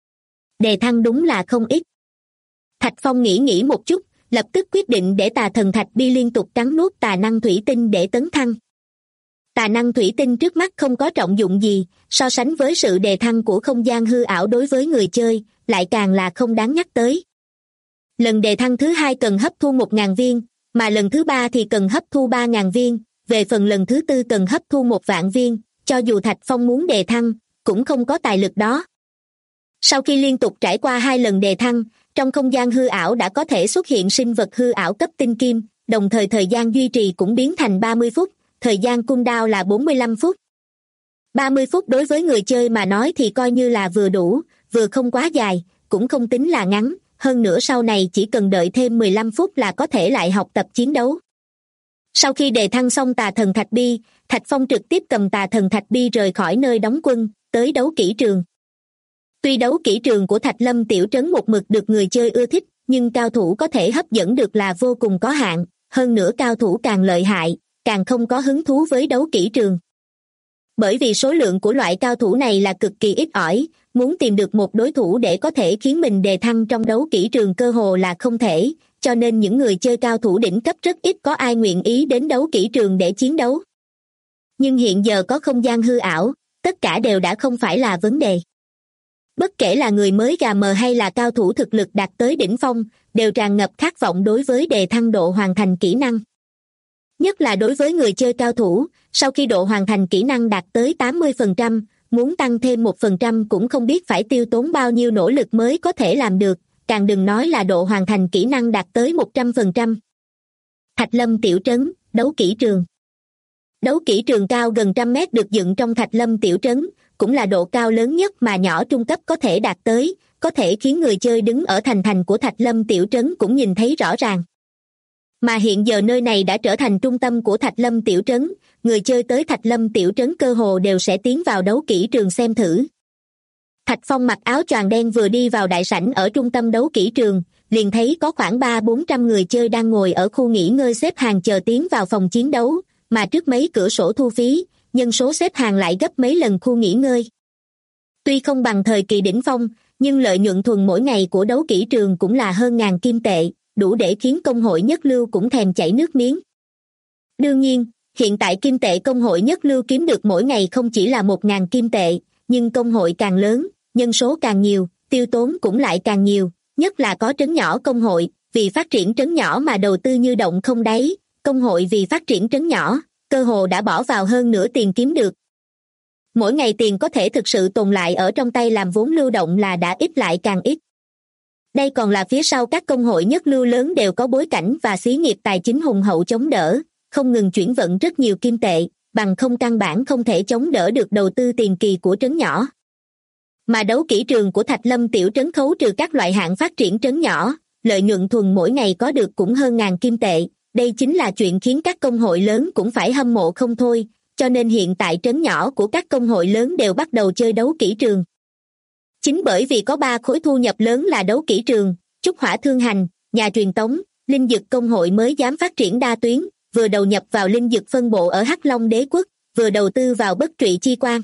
Đề thăng đúng là không ít. Thạch Phong nghĩ một chút, lập tức quyết định để tà thần thạch bi liên tục cắn nuốt tà năng thủy tinh để tấn thăng. Tà năng thủy tinh trước mắt không có trọng dụng gì, so sánh với sự đề thăng của không gian hư ảo đối với người chơi, lại càng là không đáng nhắc tới. Lần đề thăng thứ 2 cần hấp thu 1.000 viên, mà lần thứ 3 thì cần hấp thu 3.000 viên, về phần lần thứ 4 cần hấp thu 1.000.000 viên, cho dù Thạch Phong muốn đề thăng, cũng không có tài lực đó. Sau khi liên tục trải qua 2 lần đề thăng, trong không gian hư ảo đã có thể xuất hiện sinh vật hư ảo cấp tinh kim, đồng thời thời gian duy trì cũng biến thành 30 phút, thời gian cooldown là 45 phút. 30 phút đối với người chơi mà nói thì coi như là vừa đủ, vừa không quá dài, cũng không tính là ngắn, hơn nữa sau này chỉ cần đợi thêm 15 phút là có thể lại học tập chiến đấu. Sau khi đề thăng xong tà thần thạch bi, Thạch Phong trực tiếp cầm tà thần thạch bi rời khỏi nơi đóng quân, tới đấu kỹ trường. Tuy đấu kỹ trường của Thạch Lâm tiểu trấn một mực được người chơi ưa thích, nhưng cao thủ có thể hấp dẫn được là vô cùng có hạn, hơn nữa cao thủ càng lợi hại, càng không có hứng thú với đấu kỹ trường. Bởi vì số lượng của loại cao thủ này là cực kỳ ít ỏi, muốn tìm được một đối thủ để có thể khiến mình đề thăng trong đấu kỹ trường cơ hồ là không thể, cho nên những người chơi cao thủ đỉnh cấp rất ít có ai nguyện ý đến đấu kỹ trường để chiến đấu. Nhưng hiện giờ có không gian hư ảo, tất cả đều đã không phải là vấn đề. Bất kể là người mới gà mờ hay là cao thủ thực lực đạt tới đỉnh phong, đều tràn ngập khát vọng đối với đề thăng độ hoàn thành kỹ năng. Nhất là đối với người chơi cao thủ, sau khi độ hoàn thành kỹ năng đạt tới 80%, muốn tăng thêm 1% cũng không biết phải tiêu tốn bao nhiêu nỗ lực mới có thể làm được, càng đừng nói là độ hoàn thành kỹ năng đạt tới 100%. Thạch Lâm tiểu trấn, đấu kỹ trường. Đấu kỹ trường cao gần 100 mét được dựng trong Thạch Lâm tiểu trấn, cũng là độ cao lớn nhất mà nhỏ trung cấp có thể đạt tới, có thể khiến người chơi đứng ở thành của Thạch Lâm tiểu trấn cũng nhìn thấy rõ ràng. Mà hiện giờ nơi này đã trở thành trung tâm của Thạch Lâm tiểu trấn, người chơi tới Thạch Lâm tiểu trấn cơ hồ đều sẽ tiến vào đấu kỹ trường xem thử. Thạch Phong mặc áo choàng đen vừa đi vào đại sảnh ở trung tâm đấu kỹ trường, liền thấy có khoảng 300-400 người chơi đang ngồi ở khu nghỉ ngơi xếp hàng chờ tiến vào phòng chiến đấu, mà trước mấy cửa sổ thu phí, nhân số xếp hàng lại gấp mấy lần khu nghỉ ngơi. Tuy không bằng thời kỳ đỉnh phong, nhưng lợi nhuận thuần mỗi ngày của đấu kỹ trường cũng là hơn 1.000 kim tệ, đủ để khiến công hội nhất lưu cũng thèm chảy nước miếng. Đương nhiên, hiện tại kim tệ công hội nhất lưu kiếm được mỗi ngày không chỉ là 1.000 kim tệ, nhưng công hội càng lớn, nhân số càng nhiều, tiêu tốn cũng lại càng nhiều, nhất là có trấn nhỏ công hội, vì phát triển trấn nhỏ mà đầu tư như động không đáy, công hội vì phát triển trấn nhỏ, cơ hồ đã bỏ vào hơn nửa tiền kiếm được. Mỗi ngày tiền có thể thực sự tồn lại ở trong tay làm vốn lưu động là đã ít lại càng ít. Đây còn là phía sau các công hội nhất lưu lớn đều có bối cảnh và xí nghiệp tài chính hùng hậu chống đỡ, không ngừng chuyển vận rất nhiều kim tệ, bằng không căn bản không thể chống đỡ được đầu tư tiền kỳ của trấn nhỏ. Mà đấu kỹ trường của Thạch Lâm tiểu trấn khấu trừ các loại hạng phát triển trấn nhỏ, lợi nhuận thuần mỗi ngày có được cũng hơn 1.000 kim tệ, đây chính là chuyện khiến các công hội lớn cũng phải hâm mộ không thôi, cho nên hiện tại trấn nhỏ của các công hội lớn đều bắt đầu chơi đấu kỹ trường. Chính bởi vì có 3 khối thu nhập lớn là đấu kỹ trường, trúc hỏa thương hành, nhà truyền tống, linh dực công hội mới dám phát triển đa tuyến, vừa đầu nhập vào linh dực phân bộ ở Hắc Long đế quốc, vừa đầu tư vào bất trụy chi quan.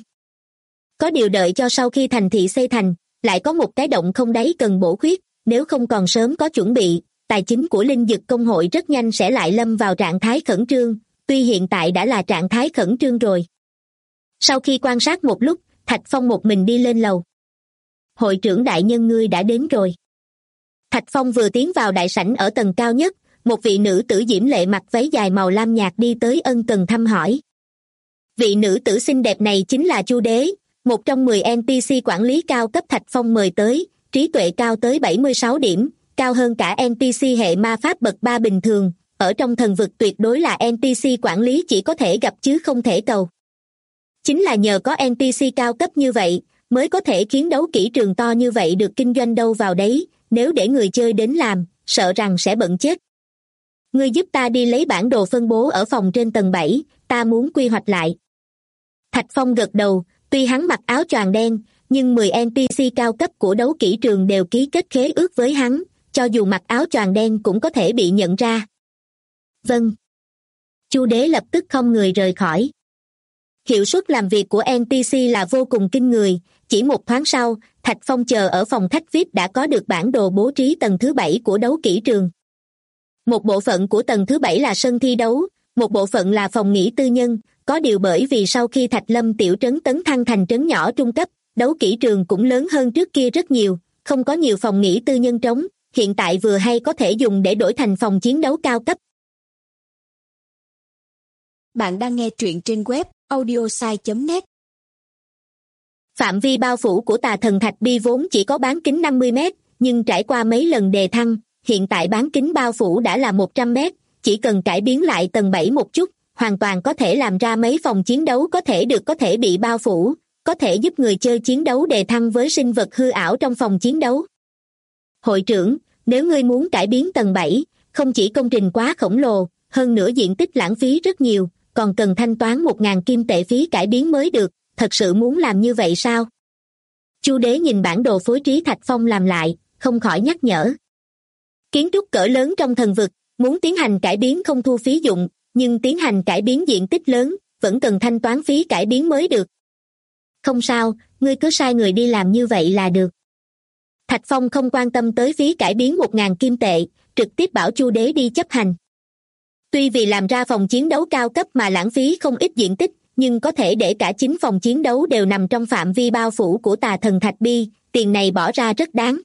Có điều đợi cho sau khi thành thị xây thành, lại có một cái động không đáy cần bổ khuyết, nếu không còn sớm có chuẩn bị, tài chính của linh dực công hội rất nhanh sẽ lại lâm vào trạng thái khẩn trương, tuy hiện tại đã là trạng thái khẩn trương rồi. Sau khi quan sát một lúc, Thạch Phong một mình đi lên lầu. Hội trưởng đại nhân ngươi đã đến rồi. Thạch Phong vừa tiến vào đại sảnh ở tầng cao nhất, một vị nữ tử diễm lệ mặc váy dài màu lam nhạt đi tới ân cần thăm hỏi. Vị nữ tử xinh đẹp này chính là Chu Đế, một trong 10 NPC quản lý cao cấp Thạch Phong mời tới, trí tuệ cao tới 76 điểm, cao hơn cả NPC hệ ma pháp bậc 3 bình thường, ở trong thần vực tuyệt đối là NPC quản lý chỉ có thể gặp chứ không thể cầu. Chính là nhờ có NPC cao cấp như vậy, mới có thể khiến đấu kỹ trường to như vậy được kinh doanh đâu vào đấy, nếu để người chơi đến làm, sợ rằng sẽ bận chết. Ngươi giúp ta đi lấy bản đồ phân bố ở phòng trên tầng 7, ta muốn quy hoạch lại. Thạch Phong gật đầu, tuy hắn mặc áo choàng đen, nhưng 10 NPC cao cấp của đấu kỹ trường đều ký kết khế ước với hắn, cho dù mặc áo choàng đen cũng có thể bị nhận ra. Vâng. Chu Đế lập tức không người rời khỏi. Hiệu suất làm việc của NPC là vô cùng kinh người, chỉ một thoáng sau, Thạch Phong chờ ở phòng khách VIP đã có được bản đồ bố trí tầng thứ 7 của đấu kỹ trường. Một bộ phận của tầng thứ 7 là sân thi đấu, một bộ phận là phòng nghỉ tư nhân, có điều bởi vì sau khi Thạch Lâm tiểu trấn tấn thăng thành trấn nhỏ trung cấp, đấu kỹ trường cũng lớn hơn trước kia rất nhiều, không có nhiều phòng nghỉ tư nhân trống, hiện tại vừa hay có thể dùng để đổi thành phòng chiến đấu cao cấp. Bạn đang nghe truyện trên web audiosai.net. Phạm vi bao phủ của tà thần thạch bi vốn chỉ có bán kính 50 mét, nhưng trải qua mấy lần đề thăng, hiện tại bán kính bao phủ đã là 100 mét, chỉ cần cải biến lại tầng 7 một chút, hoàn toàn có thể làm ra mấy phòng chiến đấu có thể bị bao phủ, có thể giúp người chơi chiến đấu đề thăng với sinh vật hư ảo trong phòng chiến đấu. Hội trưởng, nếu ngươi muốn cải biến tầng 7, không chỉ công trình quá khổng lồ, hơn nữa diện tích lãng phí rất nhiều, còn cần thanh toán 1.000 kim tệ phí cải biến mới được, thật sự muốn làm như vậy sao? Chu Đế nhìn bản đồ phối trí Thạch Phong làm lại, không khỏi nhắc nhở. Kiến trúc cỡ lớn trong thần vực, muốn tiến hành cải biến không thu phí dụng, nhưng tiến hành cải biến diện tích lớn, vẫn cần thanh toán phí cải biến mới được. Không sao, ngươi cứ sai người đi làm như vậy là được. Thạch Phong không quan tâm tới phí cải biến 1.000 kim tệ, trực tiếp bảo Chu Đế đi chấp hành. Tuy vì làm ra phòng chiến đấu cao cấp mà lãng phí không ít diện tích, nhưng có thể để cả 9 phòng chiến đấu đều nằm trong phạm vi bao phủ của tà thần thạch bi, tiền này bỏ ra rất đáng.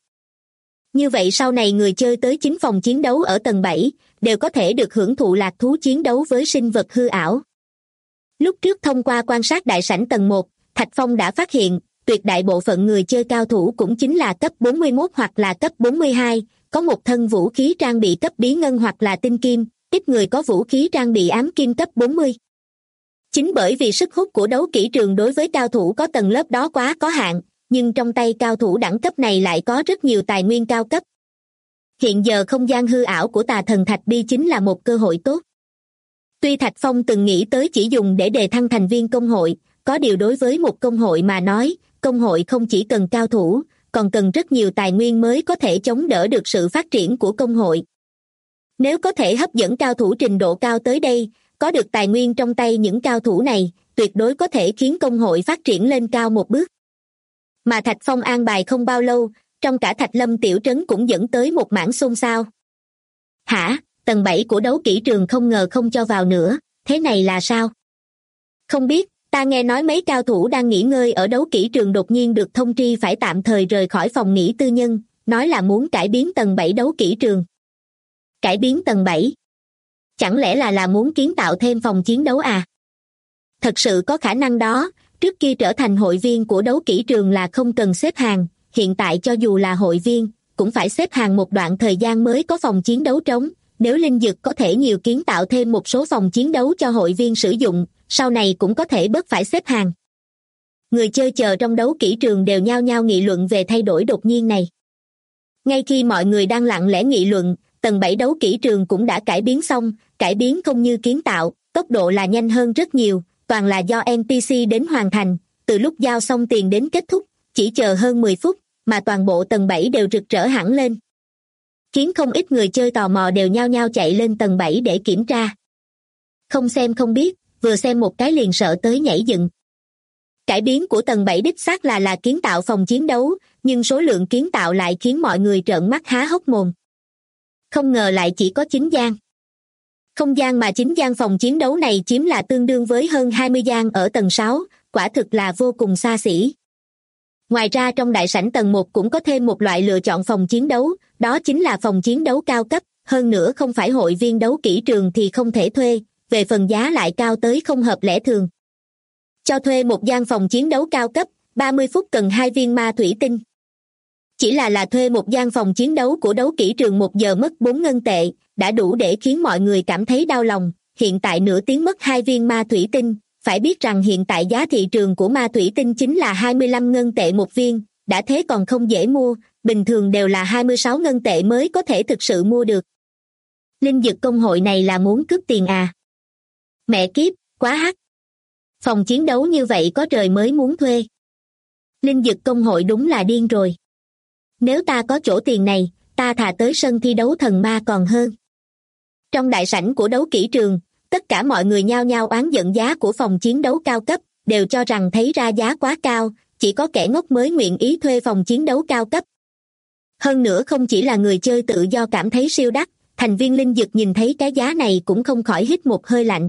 Như vậy sau này người chơi tới 9 phòng chiến đấu ở tầng 7, đều có thể được hưởng thụ lạc thú chiến đấu với sinh vật hư ảo. Lúc trước thông qua quan sát đại sảnh tầng 1, Thạch Phong đã phát hiện, tuyệt đại bộ phận người chơi cao thủ cũng chính là cấp 41 hoặc là cấp 42, có một thân vũ khí trang bị cấp bí ngân hoặc là tinh kim, ít người có vũ khí trang bị ám kim cấp 40. Chính bởi vì sức hút của đấu kỹ trường đối với cao thủ có tầng lớp đó quá có hạn, nhưng trong tay cao thủ đẳng cấp này lại có rất nhiều tài nguyên cao cấp. Hiện giờ không gian hư ảo của tà thần thạch bi chính là một cơ hội tốt. Tuy Thạch Phong từng nghĩ tới chỉ dùng để đề thăng thành viên công hội, có điều đối với một công hội mà nói, công hội không chỉ cần cao thủ, còn cần rất nhiều tài nguyên mới có thể chống đỡ được sự phát triển của công hội. Nếu có thể hấp dẫn cao thủ trình độ cao tới đây, có được tài nguyên trong tay những cao thủ này, tuyệt đối có thể khiến công hội phát triển lên cao một bước. Mà Thạch Phong an bài không bao lâu, trong cả Thạch Lâm tiểu trấn cũng dẫn tới một mảng xôn xao. Hả, tầng 7 của đấu kỹ trường không ngờ không cho vào nữa, thế này là sao? Không biết, ta nghe nói mấy cao thủ đang nghỉ ngơi ở đấu kỹ trường đột nhiên được thông tri phải tạm thời rời khỏi phòng nghỉ tư nhân, nói là muốn cải biến tầng 7 đấu kỹ trường. Cải biến tầng 7? Chẳng lẽ là muốn kiến tạo thêm phòng chiến đấu à? Thật sự có khả năng đó, trước kia trở thành hội viên của đấu kỹ trường là không cần xếp hàng, hiện tại cho dù là hội viên, cũng phải xếp hàng một đoạn thời gian mới có phòng chiến đấu trống, nếu Linh Dực có thể nhiều kiến tạo thêm một số phòng chiến đấu cho hội viên sử dụng, sau này cũng có thể bớt phải xếp hàng. Người chơi chờ trong đấu kỹ trường đều nhao nhao nghị luận về thay đổi đột nhiên này. Ngay khi mọi người đang lặng lẽ nghị luận, tầng 7 đấu kỹ trường cũng đã cải biến xong, cải biến không như kiến tạo, tốc độ là nhanh hơn rất nhiều, toàn là do NPC đến hoàn thành, từ lúc giao xong tiền đến kết thúc, chỉ chờ hơn 10 phút, mà toàn bộ tầng 7 đều rực rỡ hẳn lên. Khiến không ít người chơi tò mò đều nhao nhao chạy lên tầng 7 để kiểm tra. Không xem không biết, vừa xem một cái liền sợ tới nhảy dựng. Cải biến của tầng 7 đích xác là kiến tạo phòng chiến đấu, nhưng số lượng kiến tạo lại khiến mọi người trợn mắt há hốc mồm. Không ngờ lại chỉ có 9 gian. Không gian mà 9 gian phòng chiến đấu này chiếm là tương đương với hơn 20 gian ở tầng 6, quả thực là vô cùng xa xỉ. Ngoài ra trong đại sảnh tầng 1 cũng có thêm một loại lựa chọn phòng chiến đấu, đó chính là phòng chiến đấu cao cấp, hơn nữa không phải hội viên đấu kỹ trường thì không thể thuê, về phần giá lại cao tới không hợp lẽ thường. Cho thuê một gian phòng chiến đấu cao cấp, 30 phút cần 2 viên ma thủy tinh. Chỉ là thuê một gian phòng chiến đấu của đấu kỹ trường 1 giờ mất 4 ngân tệ, đã đủ để khiến mọi người cảm thấy đau lòng, hiện tại nửa tiếng mất 2 viên ma thủy tinh, phải biết rằng hiện tại giá thị trường của ma thủy tinh chính là 25 ngân tệ một viên, đã thế còn không dễ mua, bình thường đều là 26 ngân tệ mới có thể thực sự mua được. Linh dực công hội này là muốn cướp tiền à? Mẹ kiếp, quá hắc. Phòng chiến đấu như vậy có trời mới muốn thuê. Linh dực công hội đúng là điên rồi. Nếu ta có chỗ tiền này, ta thà tới sân thi đấu thần ma còn hơn. Trong đại sảnh của đấu kỹ trường, tất cả mọi người nhao nhao oán giận giá của phòng chiến đấu cao cấp, đều cho rằng thấy ra giá quá cao, chỉ có kẻ ngốc mới nguyện ý thuê phòng chiến đấu cao cấp. Hơn nữa không chỉ là người chơi tự do cảm thấy siêu đắt, thành viên linh dực nhìn thấy cái giá này cũng không khỏi hít một hơi lạnh.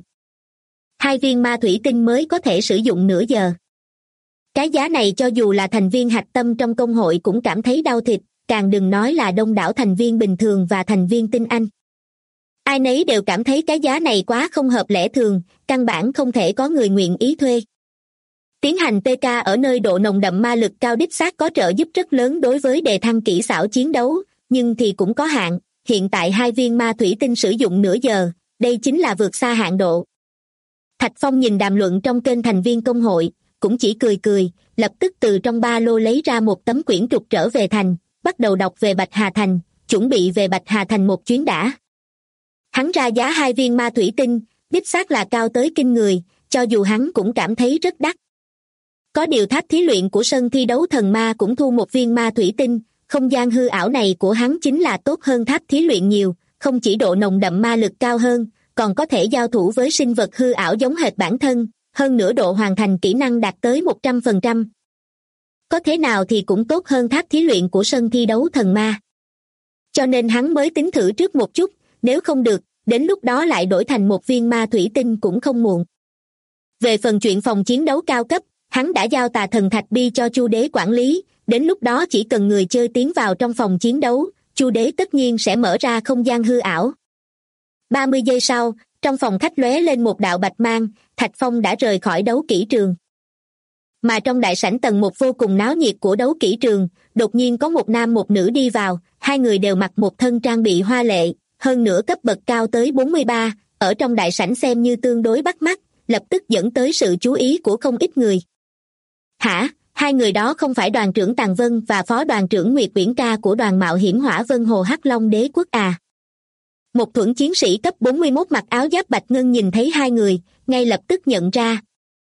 2 viên ma thủy tinh mới có thể sử dụng nửa giờ. Cái giá này cho dù là thành viên hạch tâm trong công hội cũng cảm thấy đau thịt, càng đừng nói là đông đảo thành viên bình thường và thành viên tinh anh. Ai nấy đều cảm thấy cái giá này quá không hợp lẽ thường, căn bản không thể có người nguyện ý thuê. Tiến hành PK ở nơi độ nồng đậm ma lực cao đích xác có trợ giúp rất lớn đối với đề thăng kỹ xảo chiến đấu, nhưng thì cũng có hạn, hiện tại 2 viên ma thủy tinh sử dụng nửa giờ, đây chính là vượt xa hạn độ. Thạch Phong nhìn đàm luận trong kênh thành viên công hội, cũng chỉ cười cười, lập tức từ trong ba lô lấy ra một tấm quyển trục trở về thành, bắt đầu đọc về Bạch Hà Thành, chuẩn bị về Bạch Hà Thành một chuyến đã. Hắn ra giá 2 viên ma thủy tinh, đích xác là cao tới kinh người, cho dù hắn cũng cảm thấy rất đắt. Có điều tháp thí luyện của sân thi đấu thần ma cũng thu 1 viên ma thủy tinh, không gian hư ảo này của hắn chính là tốt hơn tháp thí luyện nhiều, không chỉ độ nồng đậm ma lực cao hơn, còn có thể giao thủ với sinh vật hư ảo giống hệt bản thân, hơn nữa độ hoàn thành kỹ năng đạt tới 100%. Có thế nào thì cũng tốt hơn tháp thí luyện của sân thi đấu thần ma. Cho nên hắn mới tính thử trước một chút, nếu không được, đến lúc đó lại đổi thành 1 viên ma thủy tinh cũng không muộn. Về phần chuyện phòng chiến đấu cao cấp, hắn đã giao tà thần thạch bi cho Chu Đế quản lý, đến lúc đó chỉ cần người chơi tiến vào trong phòng chiến đấu, Chu Đế tất nhiên sẽ mở ra không gian hư ảo. 30 giây sau, trong phòng khách lóe lên một đạo bạch mang, Thạch Phong đã rời khỏi đấu kỹ trường. Mà trong đại sảnh tầng 1 vô cùng náo nhiệt của đấu kỹ trường, đột nhiên có một nam một nữ đi vào, hai người đều mặc một thân trang bị hoa lệ, hơn nữa cấp bậc cao tới 43, ở trong đại sảnh xem như tương đối bắt mắt, lập tức dẫn tới sự chú ý của không ít người. Hả? Hai người đó không phải đoàn trưởng Tàng Vân và phó đoàn trưởng Nguyệt Uyển Ca của đoàn mạo hiểm Hỏa Vân Hồ Hắc Long Đế Quốc à? Một thuẫn chiến sĩ cấp 41 mặc áo giáp bạch ngân nhìn thấy hai người, ngay lập tức nhận ra.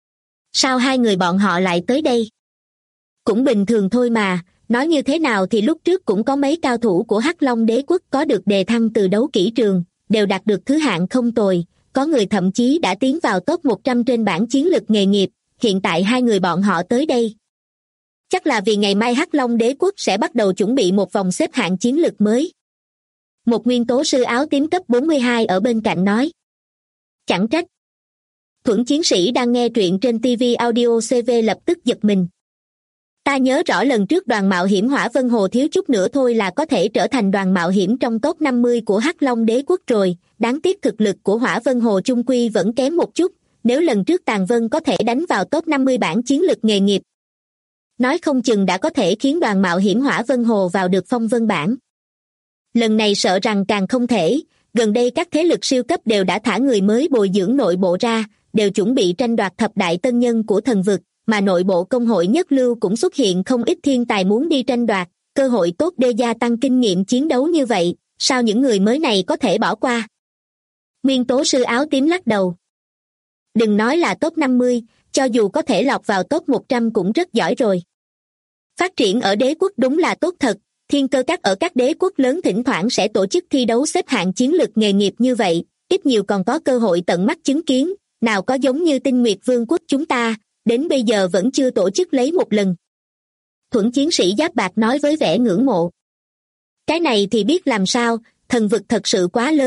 Sao hai người bọn họ lại tới đây? Cũng bình thường thôi mà, nói như thế nào thì lúc trước cũng có mấy cao thủ của Hắc Long Đế Quốc có được đề thăng từ đấu kỹ trường, đều đạt được thứ hạng không tồi, có người thậm chí đã tiến vào top 100 trên bảng chiến lực nghề nghiệp, hiện tại hai người bọn họ tới đây. Chắc là vì ngày mai Hắc Long Đế Quốc sẽ bắt đầu chuẩn bị một vòng xếp hạng chiến lực mới. Một nguyên tố sư áo tím cấp 42 ở bên cạnh nói. Chẳng trách. Thuẫn chiến sĩ đang nghe truyện trên TV Audio CV lập tức giật mình. Ta nhớ rõ lần trước đoàn mạo hiểm Hỏa Vân Hồ thiếu chút nữa thôi là có thể trở thành đoàn mạo hiểm trong top 50 của Hắc Long Đế Quốc rồi, đáng tiếc thực lực của Hỏa Vân Hồ chung quy vẫn kém một chút, nếu lần trước Tàng Vân có thể đánh vào top 50 bảng chiến lực nghề nghiệp. Nói không chừng đã có thể khiến đoàn mạo hiểm Hỏa Vân Hồ vào được phong vân bảng. Lần này sợ rằng càng không thể, gần đây các thế lực siêu cấp đều đã thả người mới bồi dưỡng nội bộ ra, đều chuẩn bị tranh đoạt thập đại tân nhân của thần vực, mà nội bộ công hội nhất lưu cũng xuất hiện không ít thiên tài muốn đi tranh đoạt, cơ hội tốt để gia tăng kinh nghiệm chiến đấu như vậy, sao những người mới này có thể bỏ qua? Nguyên tố sư áo tím lắc đầu. Đừng nói là top 50, cho dù có thể lọt vào top 100 cũng rất giỏi rồi. Phát triển ở đế quốc đúng là tốt thật, thiên cơ các ở các đế quốc lớn thỉnh thoảng sẽ tổ chức thi đấu xếp hạng chiến lược nghề nghiệp như vậy, ít nhiều còn có cơ hội tận mắt chứng kiến, nào có giống như Tinh Nguyệt Vương quốc chúng ta, đến bây giờ vẫn chưa tổ chức lấy một lần. Thuẫn chiến sĩ giáp bạc nói với vẻ ngưỡng mộ. Cái này thì biết làm sao, thần vực thật sự quá lớn,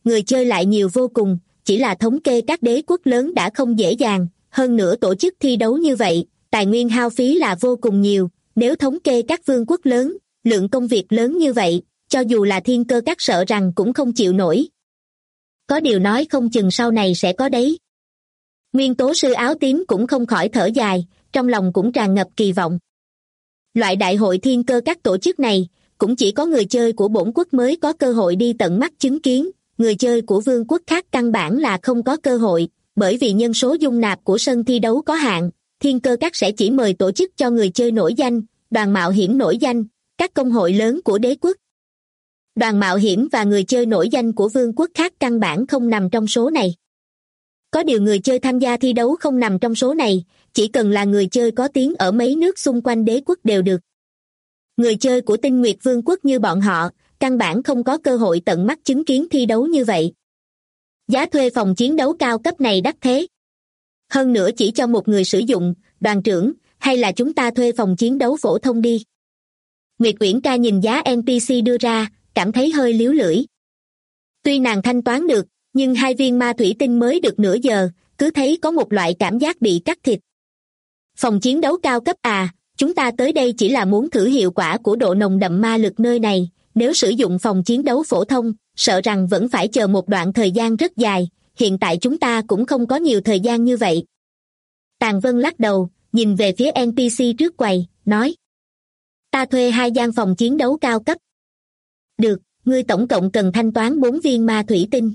người chơi lại nhiều vô cùng, chỉ là thống kê các đế quốc lớn đã không dễ dàng, hơn nữa tổ chức thi đấu như vậy, tài nguyên hao phí là vô cùng nhiều, nếu thống kê các vương quốc lớn, lượng công việc lớn như vậy, cho dù là thiên cơ các sợ rằng cũng không chịu nổi. Có điều nói không chừng sau này sẽ có đấy. Nguyên tố sư áo tím cũng không khỏi thở dài, trong lòng cũng tràn ngập kỳ vọng. Loại đại hội thiên cơ các tổ chức này, cũng chỉ có người chơi của bổn quốc mới có cơ hội đi tận mắt chứng kiến, người chơi của vương quốc khác căn bản là không có cơ hội, bởi vì nhân số dung nạp của sân thi đấu có hạn, thiên cơ các sẽ chỉ mời tổ chức cho người chơi nổi danh, đoàn mạo hiểm nổi danh, các công hội lớn của đế quốc. Đoàn mạo hiểm và người chơi nổi danh của vương quốc khác căn bản không nằm trong số này. Có điều người chơi tham gia thi đấu không nằm trong số này, chỉ cần là người chơi có tiếng ở mấy nước xung quanh đế quốc đều được. Người chơi của Tinh Nguyệt Vương quốc như bọn họ, căn bản không có cơ hội tận mắt chứng kiến thi đấu như vậy. Giá thuê phòng chiến đấu cao cấp này đắt thế. Hơn nữa chỉ cho một người sử dụng, đoàn trưởng, hay là chúng ta thuê phòng chiến đấu phổ thông đi. Nguyệt Uyển Ca nhìn giá NPC đưa ra, cảm thấy hơi líu lưỡi. Tuy nàng thanh toán được, nhưng 2 viên ma thủy tinh mới được nửa giờ, cứ thấy có một loại cảm giác bị cắt thịt. Phòng chiến đấu cao cấp à, chúng ta tới đây chỉ là muốn thử hiệu quả của độ nồng đậm ma lực nơi này, nếu sử dụng phòng chiến đấu phổ thông, sợ rằng vẫn phải chờ một đoạn thời gian rất dài, hiện tại chúng ta cũng không có nhiều thời gian như vậy. Tàn Vân lắc đầu, nhìn về phía NPC trước quầy, nói. Ta thuê 2 gian phòng chiến đấu cao cấp. Được, ngươi tổng cộng cần thanh toán 4 viên ma thủy tinh.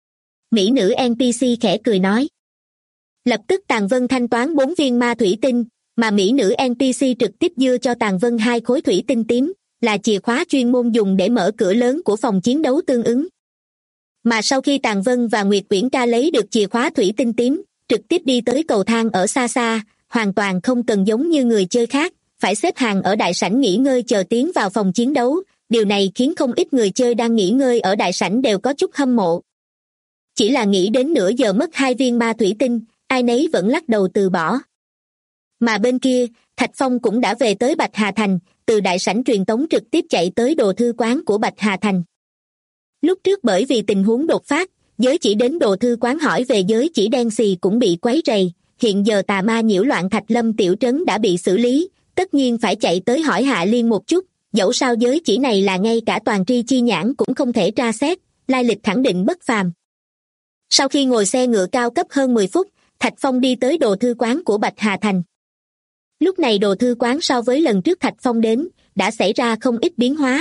Mỹ nữ NPC khẽ cười nói. Lập tức Tàn Vân thanh toán 4 viên ma thủy tinh, mà mỹ nữ NPC trực tiếp đưa cho Tàn Vân 2 khối thủy tinh tím, là chìa khóa chuyên môn dùng để mở cửa lớn của phòng chiến đấu tương ứng. Mà sau khi Tàn Vân và Nguyệt Uyển Ca lấy được chìa khóa thủy tinh tím, trực tiếp đi tới cầu thang ở xa xa, hoàn toàn không cần giống như người chơi khác, phải xếp hàng ở đại sảnh nghỉ ngơi chờ tiến vào phòng chiến đấu, điều này khiến không ít người chơi đang nghỉ ngơi ở đại sảnh đều có chút hâm mộ. Chỉ là nghĩ đến nửa giờ mất 2 viên ma thủy tinh, ai nấy vẫn lắc đầu từ bỏ. Mà bên kia, Thạch Phong cũng đã về tới Bạch Hà Thành, từ đại sảnh truyền tống trực tiếp chạy tới đồ thư quán của Bạch Hà Thành. Lúc trước bởi vì tình huống đột phát, giới chỉ đến đồ thư quán hỏi về giới chỉ đen xì cũng bị quấy rầy, hiện giờ tà ma nhiễu loạn Thạch Lâm tiểu trấn đã bị xử lý, tất nhiên phải chạy tới hỏi Hạ Liên một chút, dẫu sao giới chỉ này là ngay cả toàn tri chi nhãn cũng không thể tra xét, lai lịch khẳng định bất phàm. Sau khi ngồi xe ngựa cao cấp hơn 10 phút, Thạch Phong đi tới đồ thư quán của Bạch Hà Thành. Lúc này đồ thư quán so với lần trước Thạch Phong đến, đã xảy ra không ít biến hóa.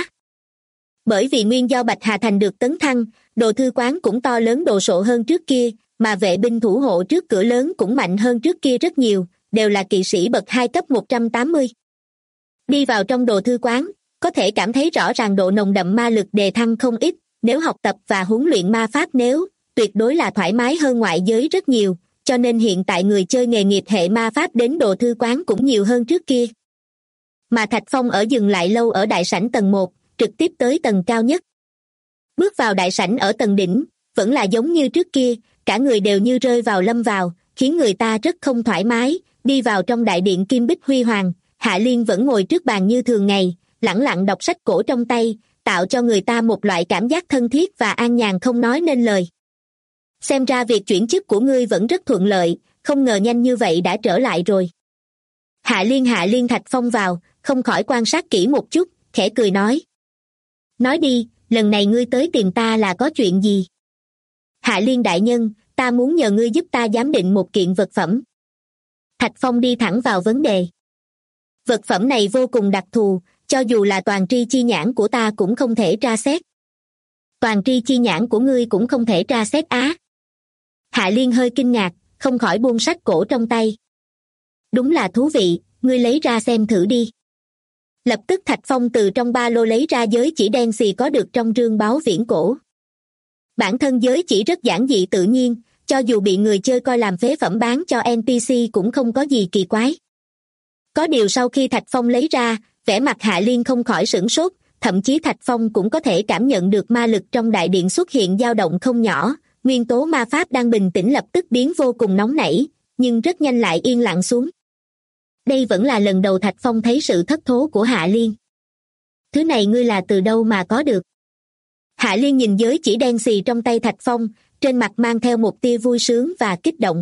Bởi vì nguyên do Bạch Hà Thành được tấn thăng, đồ thư quán cũng to lớn đồ sộ hơn trước kia, mà vệ binh thủ hộ trước cửa lớn cũng mạnh hơn trước kia rất nhiều, đều là kỵ sĩ bậc 2 cấp 180. Đi vào trong đồ thư quán, có thể cảm thấy rõ ràng độ nồng đậm ma lực đề thăng không ít, nếu học tập và huấn luyện ma pháp tuyệt đối là thoải mái hơn ngoại giới rất nhiều, cho nên hiện tại người chơi nghề nghiệp hệ ma pháp đến đồ thư quán cũng nhiều hơn trước kia. Mà Thạch Phong ở dừng lại lâu ở đại sảnh tầng 1, trực tiếp tới tầng cao nhất. Bước vào đại sảnh ở tầng đỉnh, vẫn là giống như trước kia, cả người đều như rơi vào lâm vào, khiến người ta rất không thoải mái. Đi vào trong đại điện kim bích huy hoàng, Hạ Liên vẫn ngồi trước bàn như thường ngày, lẳng lặng đọc sách cổ trong tay, tạo cho người ta một loại cảm giác thân thiết và an nhàn không nói nên lời. Xem ra việc chuyển chức của ngươi vẫn rất thuận lợi, không ngờ nhanh như vậy đã trở lại rồi. Hạ Liên Thạch Phong vào, không khỏi quan sát kỹ một chút, khẽ cười nói. Nói đi, lần này ngươi tới tìm ta là có chuyện gì? Hạ Liên đại nhân, ta muốn nhờ ngươi giúp ta giám định một kiện vật phẩm. Thạch Phong đi thẳng vào vấn đề. Vật phẩm này vô cùng đặc thù, cho dù là toàn tri chi nhãn của ta cũng không thể tra xét. Toàn tri chi nhãn của ngươi cũng không thể tra xét á? Hạ Liên hơi kinh ngạc, không khỏi buông sách cổ trong tay. Đúng là thú vị, ngươi lấy ra xem thử đi. Lập tức Thạch Phong từ trong ba lô lấy ra giới chỉ đen xì có được trong trương báu viễn cổ. Bản thân giới chỉ rất giản dị tự nhiên, cho dù bị người chơi coi làm phế phẩm bán cho NPC cũng không có gì kỳ quái. Có điều sau khi Thạch Phong lấy ra, vẻ mặt Hạ Liên không khỏi sửng sốt, thậm chí Thạch Phong cũng có thể cảm nhận được ma lực trong đại điện xuất hiện dao động không nhỏ, nguyên tố ma pháp đang bình tĩnh lập tức biến vô cùng nóng nảy, nhưng rất nhanh lại yên lặng xuống. Đây vẫn là lần đầu Thạch Phong thấy sự thất thố của Hạ Liên. Thứ này ngươi là từ đâu mà có được? Hạ Liên nhìn giới chỉ đen xì trong tay Thạch Phong, trên mặt mang theo một tia vui sướng và kích động.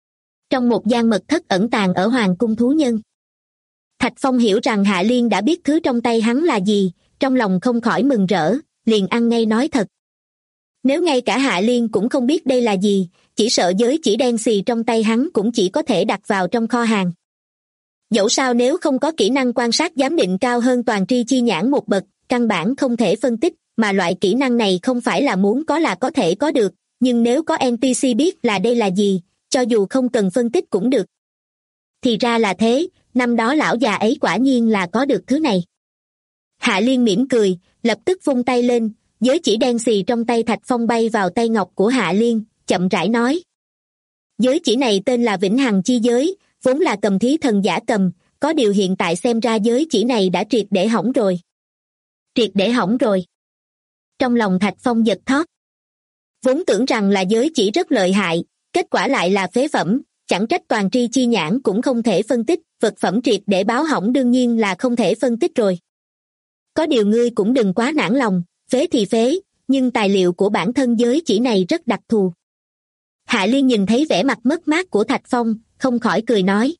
Trong một gian mật thất ẩn tàng ở Hoàng cung thú nhân, Thạch Phong hiểu rằng Hạ Liên đã biết thứ trong tay hắn là gì, trong lòng không khỏi mừng rỡ, liền ăn ngay nói thật. Nếu ngay cả Hạ Liên cũng không biết đây là gì, chỉ sợ giới chỉ đen xì trong tay hắn cũng chỉ có thể đặt vào trong kho hàng. Dẫu sao nếu không có kỹ năng quan sát giám định cao hơn toàn tri chi nhãn một bậc, căn bản không thể phân tích, mà loại kỹ năng này không phải là muốn có là có thể có được, nhưng nếu có NPC biết là đây là gì, cho dù không cần phân tích cũng được. Thì ra là thế, năm đó lão già ấy quả nhiên là có được thứ này. Hạ Liên mỉm cười, lập tức vung tay lên, giới chỉ đen xì trong tay Thạch Phong bay vào tay ngọc của Hạ Liên, chậm rãi nói. Giới chỉ này tên là Vĩnh Hằng Chi Giới, vốn là cầm thí thần giả cầm, có điều hiện tại xem ra giới chỉ này đã triệt để hỏng rồi. Triệt để hỏng rồi. Trong lòng Thạch Phong giật thót. Vốn tưởng rằng là giới chỉ rất lợi hại, kết quả lại là phế phẩm, chẳng trách toàn tri chi nhãn cũng không thể phân tích, vật phẩm triệt để báo hỏng đương nhiên là không thể phân tích rồi. Có điều ngươi cũng đừng quá nản lòng, phế thì phế, nhưng tài liệu của bản thân giới chỉ này rất đặc thù. Hạ Liên nhìn thấy vẻ mặt mất mát của Thạch Phong, không khỏi cười nói.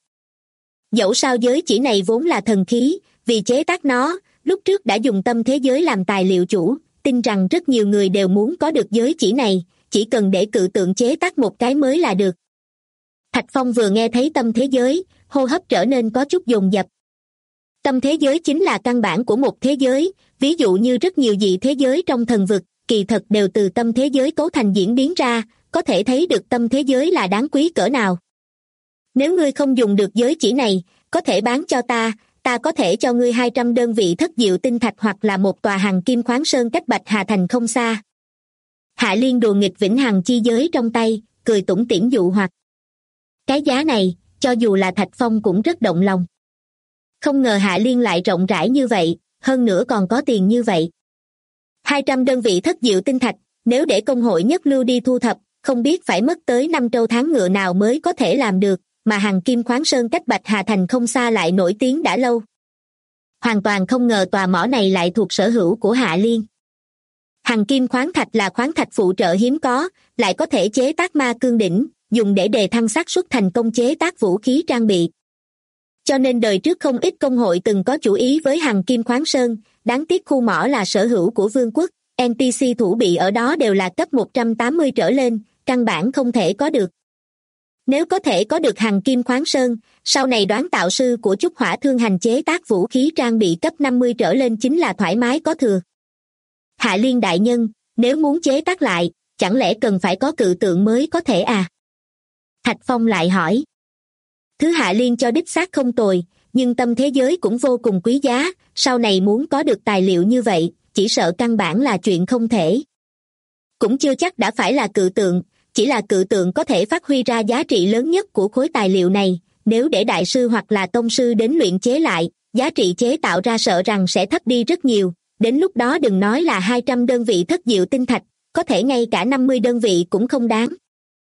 Dẫu sao giới chỉ này vốn là thần khí, vì chế tác nó, lúc trước đã dùng tâm thế giới làm tài liệu chủ, tin rằng rất nhiều người đều muốn có được giới chỉ này, chỉ cần để cự tượng chế tác một cái mới là được. Thạch Phong vừa nghe thấy tâm thế giới, hô hấp trở nên có chút dồn dập. Tâm thế giới chính là căn bản của một thế giới, ví dụ như rất nhiều dị thế giới trong thần vực, kỳ thật đều từ tâm thế giới cấu thành diễn biến ra, có thể thấy được tâm thế giới là đáng quý cỡ nào. Nếu ngươi không dùng được giới chỉ này, có thể bán cho ta có thể cho ngươi 200 đơn vị thất diệu tinh thạch hoặc là một tòa hằng kim khoáng sơn cách Bạch Hà Thành không xa. Hạ Liên đùa nghịch Vĩnh Hằng Chi Giới trong tay, cười tủm tỉm dụ hoặc. Cái giá này, cho dù là Thạch Phong cũng rất động lòng. Không ngờ Hạ Liên lại rộng rãi như vậy, hơn nữa còn có tiền như vậy. 200 đơn vị thất diệu tinh thạch, nếu để công hội nhất lưu đi thu thập, không biết phải mất tới 5 trâu tháng ngựa nào mới có thể làm được, mà hằng kim khoáng sơn cách Bạch Hà Thành không xa lại nổi tiếng đã lâu. Hoàn toàn không ngờ tòa mỏ này lại thuộc sở hữu của Hạ Liên. Hằng kim khoáng thạch là khoáng thạch phụ trợ hiếm có, lại có thể chế tác ma cương đỉnh, dùng để đề thăng xác suất thành công chế tác vũ khí trang bị. Cho nên đời trước không ít công hội từng có chủ ý với hằng kim khoáng sơn, đáng tiếc khu mỏ là sở hữu của vương quốc, NPC thủ bị ở đó đều là cấp 180 trở lên, căn bản không thể có được. Nếu có thể có được hằng kim khoáng sơn, sau này đoán tạo sư của Trúc Hỏa Thương Hành chế tác vũ khí trang bị cấp 50 trở lên chính là thoải mái có thừa. Hạ Liên đại nhân, nếu muốn chế tác lại, chẳng lẽ cần phải có cự tượng mới có thể à? Thạch Phong lại hỏi. Thứ Hạ Liên cho đích xác không tồi, nhưng tâm thế giới cũng vô cùng quý giá, sau này muốn có được tài liệu như vậy, chỉ sợ căn bản là chuyện không thể. Cũng chưa chắc đã phải là cự tượng, chỉ là cự tượng có thể phát huy ra giá trị lớn nhất của khối tài liệu này, nếu để đại sư hoặc là tông sư đến luyện chế lại, giá trị chế tạo ra sợ rằng sẽ thấp đi rất nhiều, đến lúc đó đừng nói là 200 đơn vị thất diệu tinh thạch, có thể ngay cả 50 đơn vị cũng không đáng.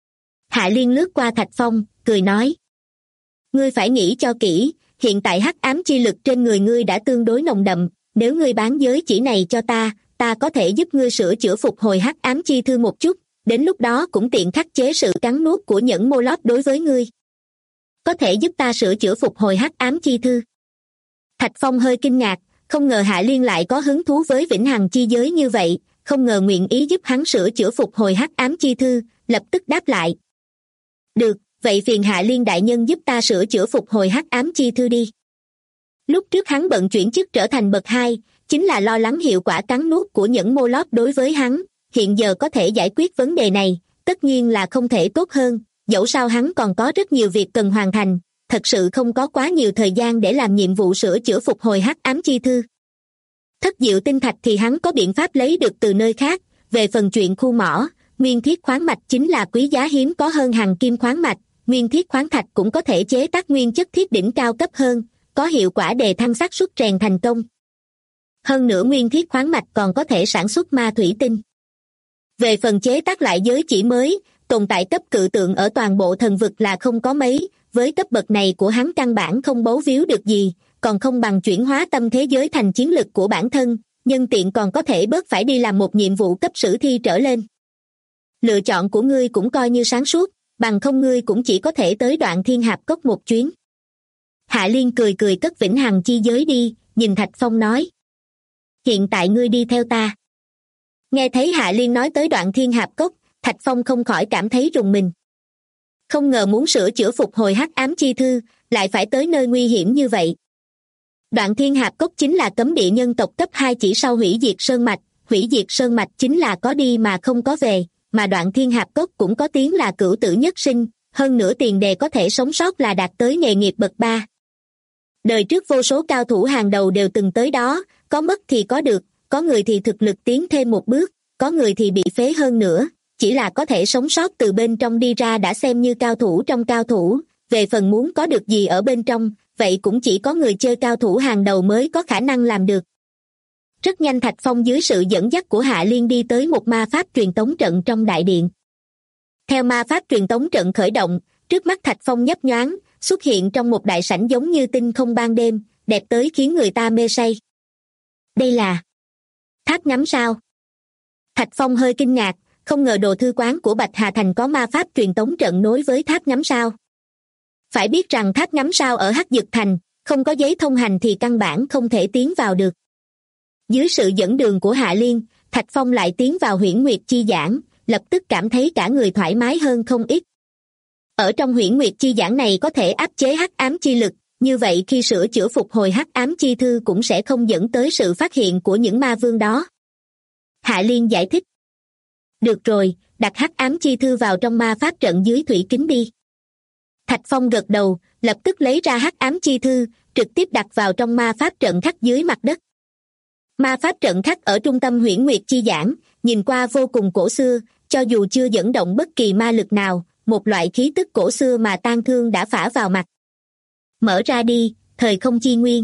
Hạ Liên lướt qua Thạch Phong, cười nói. Ngươi phải nghĩ cho kỹ, hiện tại hắc ám chi lực trên người ngươi đã tương đối nồng đậm, nếu ngươi bán giới chỉ này cho ta có thể giúp ngươi sửa chữa phục hồi hắc ám chi thư một chút, đến lúc đó cũng tiện khắc chế sự cắn nuốt của nhẫn mô lót đối với ngươi. Có thể giúp ta sửa chữa phục hồi hắc ám chi thư. Thạch Phong hơi kinh ngạc, không ngờ Hạ Liên lại có hứng thú với Vĩnh Hằng Chi Giới như vậy, không ngờ nguyện ý giúp hắn sửa chữa phục hồi hắc ám chi thư, lập tức đáp lại. Được, vậy phiền Hạ Liên đại nhân giúp ta sửa chữa phục hồi hắc ám chi thư đi. Lúc trước hắn bận chuyển chức trở thành bậc 2, chính là lo lắng hiệu quả cắn nuốt của nhẫn mô lót đối với hắn, hiện giờ có thể giải quyết vấn đề này, tất nhiên là không thể tốt hơn, dẫu sao hắn còn có rất nhiều việc cần hoàn thành, thật sự không có quá nhiều thời gian để làm nhiệm vụ sửa chữa phục hồi hắc ám chi thư. Thất diệu tinh thạch thì hắn có biện pháp lấy được từ nơi khác, về phần chuyện khu mỏ, nguyên thiết khoáng mạch chính là quý giá hiếm có hơn hằng kim khoáng mạch, nguyên thiết khoáng thạch cũng có thể chế tác nguyên chất thiết đỉnh cao cấp hơn, có hiệu quả đề thăng xác suất rèn thành công. Hơn nữa nguyên thiết khoáng mạch còn có thể sản xuất ma thủy tinh. Về phần chế tác lại giới chỉ mới, tồn tại cấp cự tượng ở toàn bộ thần vực là không có mấy, với cấp bậc này của hắn căn bản không bấu víu được gì, còn không bằng chuyển hóa tâm thế giới thành chiến lực của bản thân, nhân tiện còn có thể bớt phải đi làm một nhiệm vụ cấp sử thi trở lên. Lựa chọn của ngươi cũng coi như sáng suốt, bằng không ngươi cũng chỉ có thể tới Đoạn Thiên Hạp Cốc một chuyến. Hạ Liên cười cười cất vĩnh hằng chi giới đi, nhìn Thạch Phong nói. Hiện tại ngươi đi theo ta. Nghe thấy Hạ Liên nói tới Đoạn Thiên Hạp Cốc, Thạch Phong không khỏi cảm thấy rùng mình. Không ngờ muốn sửa chữa phục hồi hắc ám chi thư, lại phải tới nơi nguy hiểm như vậy. Đoạn Thiên Hạp Cốc chính là cấm địa nhân tộc cấp 2 chỉ sau hủy diệt sơn mạch, hủy diệt sơn mạch chính là có đi mà không có về, mà Đoạn Thiên Hạp Cốc cũng có tiếng là cửu tử nhất sinh, hơn nữa tiền đề có thể sống sót là đạt tới nghề nghiệp bậc 3. Đời trước vô số cao thủ hàng đầu đều từng tới đó, có mất thì có được, có người thì thực lực tiến thêm một bước, có người thì bị phế hơn nữa, chỉ là có thể sống sót từ bên trong đi ra đã xem như cao thủ trong cao thủ, về phần muốn có được gì ở bên trong, vậy cũng chỉ có người chơi cao thủ hàng đầu mới có khả năng làm được. Rất nhanh Thạch Phong dưới sự dẫn dắt của Hạ Liên đi tới một ma pháp truyền tống trận trong đại điện. Theo ma pháp truyền tống trận khởi động, trước mắt Thạch Phong nhấp nhoáng, xuất hiện trong một đại sảnh giống như tinh không ban đêm, đẹp tới khiến người ta mê say. Đây là tháp ngắm sao? Thạch Phong hơi kinh ngạc, không ngờ đồ thư quán của Bạch Hà Thành có ma pháp truyền tống trận nối với tháp ngắm sao. Phải biết rằng tháp ngắm sao ở Hắc Dực Thành, không có giấy thông hành thì căn bản không thể tiến vào được. Dưới sự dẫn đường của Hạ Liên, Thạch Phong lại tiến vào Huyễn Nguyệt Chi Giảng, lập tức cảm thấy cả người thoải mái hơn không ít. Ở trong Huyễn Nguyệt Chi Giảng này có thể áp chế hắc ám chi lực, như vậy khi sửa chữa phục hồi hắc ám chi thư cũng sẽ không dẫn tới sự phát hiện của những ma vương đó. Hạ Liên giải thích. Được rồi, đặt hắc ám chi thư vào trong ma pháp trận dưới thủy kính đi. Thạch Phong gật đầu, lập tức lấy ra hắc ám chi thư, trực tiếp đặt vào trong ma pháp trận khắc dưới mặt đất. Ma pháp trận khắc ở trung tâm Huyễn Nguyệt Chi Giảng, nhìn qua vô cùng cổ xưa, cho dù chưa dẫn động bất kỳ ma lực nào, một loại khí tức cổ xưa mà tang thương đã phả vào mặt. Mở ra đi, thời không chi nguyên.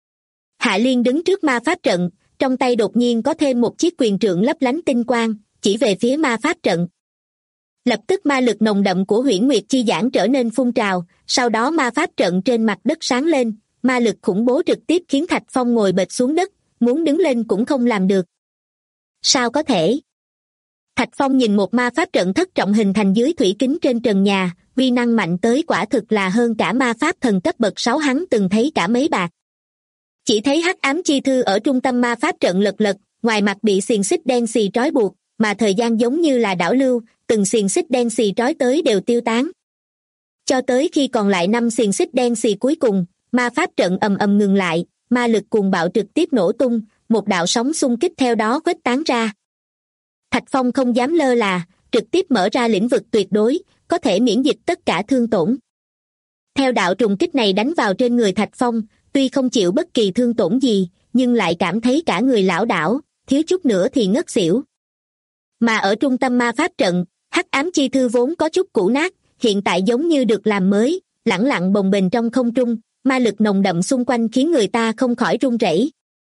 Hạ Liên đứng trước ma pháp trận, trong tay đột nhiên có thêm một chiếc quyền trượng lấp lánh tinh quang, chỉ về phía ma pháp trận. Lập tức ma lực nồng đậm của Huyễn Nguyệt Chi Giảng trở nên phun trào, sau đó ma pháp trận trên mặt đất sáng lên, ma lực khủng bố trực tiếp khiến Thạch Phong ngồi bệt xuống đất, muốn đứng lên cũng không làm được. Sao có thể? Thạch Phong nhìn một ma pháp trận thất trọng hình thành dưới thủy kính trên trần nhà, uy năng mạnh tới quả thực là hơn cả ma pháp thần cấp bậc 6 hắn từng thấy cả mấy bạc. Chỉ thấy hắc ám chi thư ở trung tâm ma pháp trận lật lật, ngoài mặt bị xiềng xích đen xì trói buộc, mà thời gian giống như là đảo lưu, từng xiềng xích đen xì trói tới đều tiêu tán. Cho tới khi còn lại 5 xiềng xích đen xì cuối cùng, ma pháp trận ầm ầm ngừng lại, ma lực cuồng bạo trực tiếp nổ tung, một đạo sóng xung kích theo đó khuếch tán ra. Thạch Phong không dám lơ là, trực tiếp mở ra lĩnh vực tuyệt đối, có thể miễn dịch tất cả thương tổn. Theo đạo trùng kích này đánh vào trên người Thạch Phong, tuy không chịu bất kỳ thương tổn gì, nhưng lại cảm thấy cả người lảo đảo, thiếu chút nữa thì ngất xỉu. Mà ở trung tâm ma pháp trận, hắc ám chi thư vốn có chút cũ nát, hiện tại giống như được làm mới, lẳng lặng bồng bềnh trong không trung, ma lực nồng đậm xung quanh khiến người ta không khỏi run rẩy.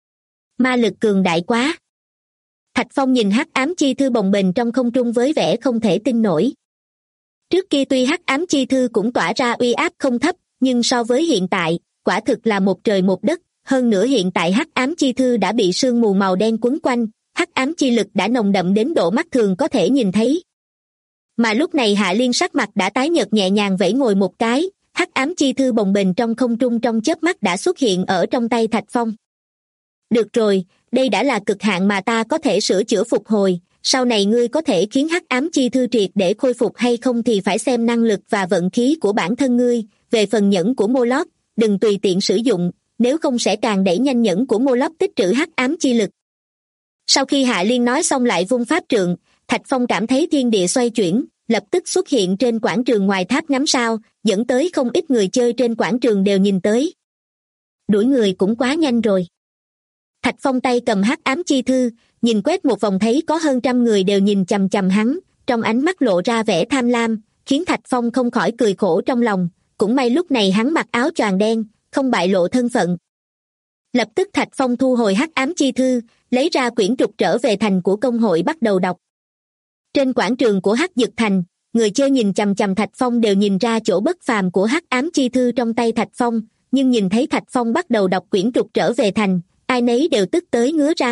Ma lực cường đại quá. Thạch Phong nhìn hắc ám chi thư bồng bềnh trong không trung với vẻ không thể tin nổi. Trước kia tuy hắc ám chi thư cũng tỏa ra uy áp không thấp, nhưng so với hiện tại, quả thực là một trời một đất, hơn nữa hiện tại hắc ám chi thư đã bị sương mù màu đen quấn quanh, hắc ám chi lực đã nồng đậm đến độ mắt thường có thể nhìn thấy. Mà lúc này Hạ Liên sắc mặt đã tái nhợt nhẹ nhàng vẫy ngồi một cái, hắc ám chi thư bồng bềnh trong không trung trong chớp mắt đã xuất hiện ở trong tay Thạch Phong. Được rồi, đây đã là cực hạn mà ta có thể sửa chữa phục hồi, sau này ngươi có thể khiến hắc ám chi thư triệt để khôi phục hay không thì phải xem năng lực và vận khí của bản thân ngươi, về phần nhẫn của Moloch, đừng tùy tiện sử dụng, nếu không sẽ càng đẩy nhanh nhẫn của Moloch tích trữ hắc ám chi lực. Sau khi Hạ Liên nói xong lại vung pháp trượng, Thạch Phong cảm thấy thiên địa xoay chuyển, lập tức xuất hiện trên quảng trường ngoài tháp ngắm sao, dẫn tới không ít người chơi trên quảng trường đều nhìn tới. Đuổi người cũng quá nhanh rồi. Thạch Phong tay cầm hắc ám chi thư, nhìn quét một vòng thấy có hơn 100 người đều nhìn chằm chằm hắn, trong ánh mắt lộ ra vẻ tham lam, khiến Thạch Phong không khỏi cười khổ trong lòng, cũng may lúc này hắn mặc áo choàng đen, không bại lộ thân phận. Lập tức Thạch Phong thu hồi hắc ám chi thư, lấy ra quyển trục trở về thành của công hội bắt đầu đọc. Trên quảng trường của Hắc Dực Thành, người chơi nhìn chằm chằm Thạch Phong đều nhìn ra chỗ bất phàm của hắc ám chi thư trong tay Thạch Phong, nhưng nhìn thấy Thạch Phong bắt đầu đọc quyển trục trở về thành, ai nấy đều tức tới ngứa răng,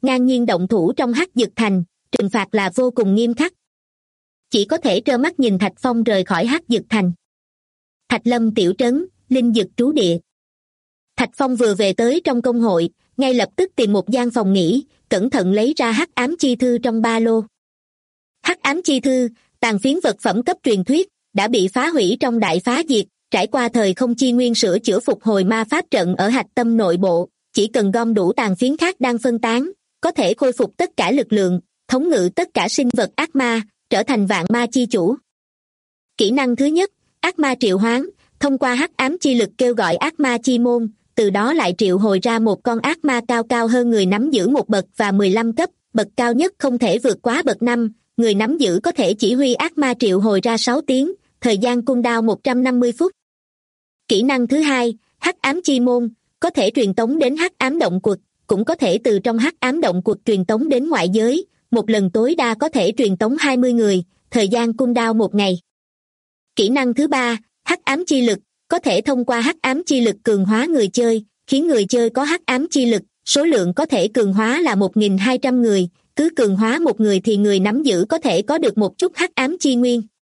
ngang nhiên động thủ trong Hắc Dực Thành, trừng phạt là vô cùng nghiêm khắc. Chỉ có thể trơ mắt nhìn Thạch Phong rời khỏi Hắc Dực Thành. Thạch Lâm tiểu trấn, linh dực trú địa. Thạch Phong vừa về tới trong công hội, ngay lập tức tìm một gian phòng nghỉ, cẩn thận lấy ra Hắc Ám Chi Thư trong ba lô. Hắc Ám Chi Thư, tàn phiến vật phẩm cấp truyền thuyết, đã bị phá hủy trong đại phá diệt, trải qua thời không chi nguyên sửa chữa phục hồi ma pháp trận ở hạch tâm nội bộ, chỉ cần gom đủ tàn phiến khác đang phân tán, có thể khôi phục tất cả lực lượng, thống ngự tất cả sinh vật ác ma, trở thành vạn ma chi chủ. Kỹ năng thứ nhất, ác ma triệu hoán, thông qua hắc ám chi lực kêu gọi ác ma chi môn, từ đó lại triệu hồi ra một con ác ma cao hơn người nắm giữ một bậc và 15 cấp, bậc cao nhất không thể vượt quá bậc 5, người nắm giữ có thể chỉ huy ác ma triệu hồi ra 6 tiếng, thời gian cooldown 150 phút. Kỹ năng thứ hai, hắc ám chi môn, có thể truyền tống đến hắc ám động quật, cũng có thể từ trong hắc ám động quật truyền tống đến ngoại giới, một lần tối đa có thể truyền tống 20 người, thời gian cooldown 1 ngày. Kỹ năng thứ ba, hắc ám chi lực, có thể thông qua hắc ám chi lực cường hóa người chơi, khiến người chơi có hắc ám chi lực, số lượng có thể cường hóa là 1.200 người, cứ cường hóa một người thì người nắm giữ có thể có được một chút hắc ám chi nguyên.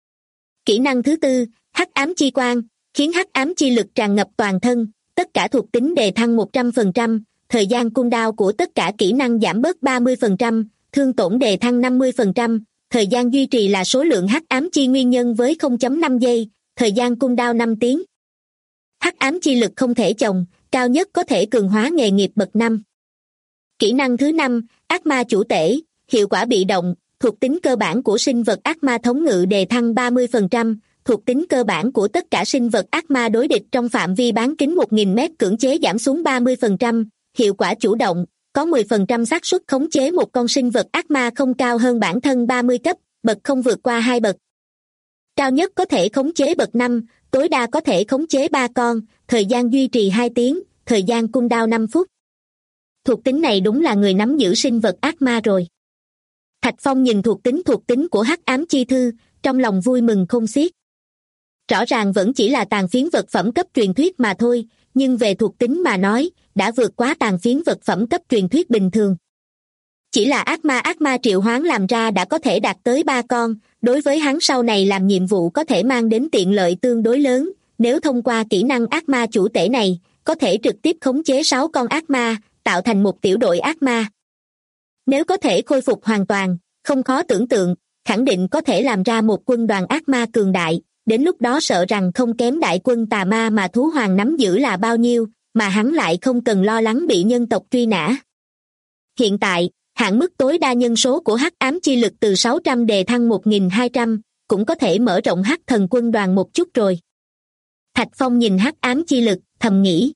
Kỹ năng thứ tư, hắc ám chi quang, khiến hắc ám chi lực tràn ngập toàn thân, tất cả thuộc tính đề thăng 100%, thời gian cooldown của tất cả kỹ năng giảm bớt 30%, thương tổn đề thăng 50%, thời gian duy trì là số lượng hắc ám chi nguyên nhân với 0.5 giây, thời gian cooldown 5 tiếng. Hắc ám chi lực không thể chồng, cao nhất có thể cường hóa nghề nghiệp bậc 5. Kỹ năng thứ 5, ác ma chủ tể, hiệu quả bị động, thuộc tính cơ bản của sinh vật ác ma thống ngự đề thăng 30%, thuộc tính cơ bản của tất cả sinh vật ác ma đối địch trong phạm vi bán kính 1.000 mét cưỡng chế giảm xuống 30%, hiệu quả chủ động, có 10% xác suất khống chế một con sinh vật ác ma không cao hơn bản thân 30 cấp, bậc không vượt qua 2 bậc. Cao nhất có thể khống chế bậc 5, tối đa có thể khống chế 3 con, thời gian duy trì 2 tiếng, thời gian cooldown 5 phút. Thuộc tính này đúng là người nắm giữ sinh vật ác ma rồi. Thạch Phong nhìn thuộc tính của hắc ám chi thư, trong lòng vui mừng không xiết. Rõ ràng vẫn chỉ là tàn phiến vật phẩm cấp truyền thuyết mà thôi, nhưng về thuộc tính mà nói, đã vượt quá tàn phiến vật phẩm cấp truyền thuyết bình thường. Chỉ là ác ma triệu hoán làm ra đã có thể đạt tới 3 con, đối với hắn sau này làm nhiệm vụ có thể mang đến tiện lợi tương đối lớn, nếu thông qua kỹ năng ác ma chủ tể này, có thể trực tiếp khống chế 6 con ác ma, tạo thành một tiểu đội ác ma. Nếu có thể khôi phục hoàn toàn, không khó tưởng tượng, khẳng định có thể làm ra một quân đoàn ác ma cường đại, đến lúc đó sợ rằng không kém đại quân tà ma mà thú hoàng nắm giữ là bao nhiêu, mà hắn lại không cần lo lắng bị nhân tộc truy nã. Hiện tại, hạn mức tối đa nhân số của hắc ám chi lực từ 600 đề thăng 1.200, cũng có thể mở rộng hắc thần quân đoàn một chút rồi. Thạch Phong nhìn hắc ám chi lực, thầm nghĩ.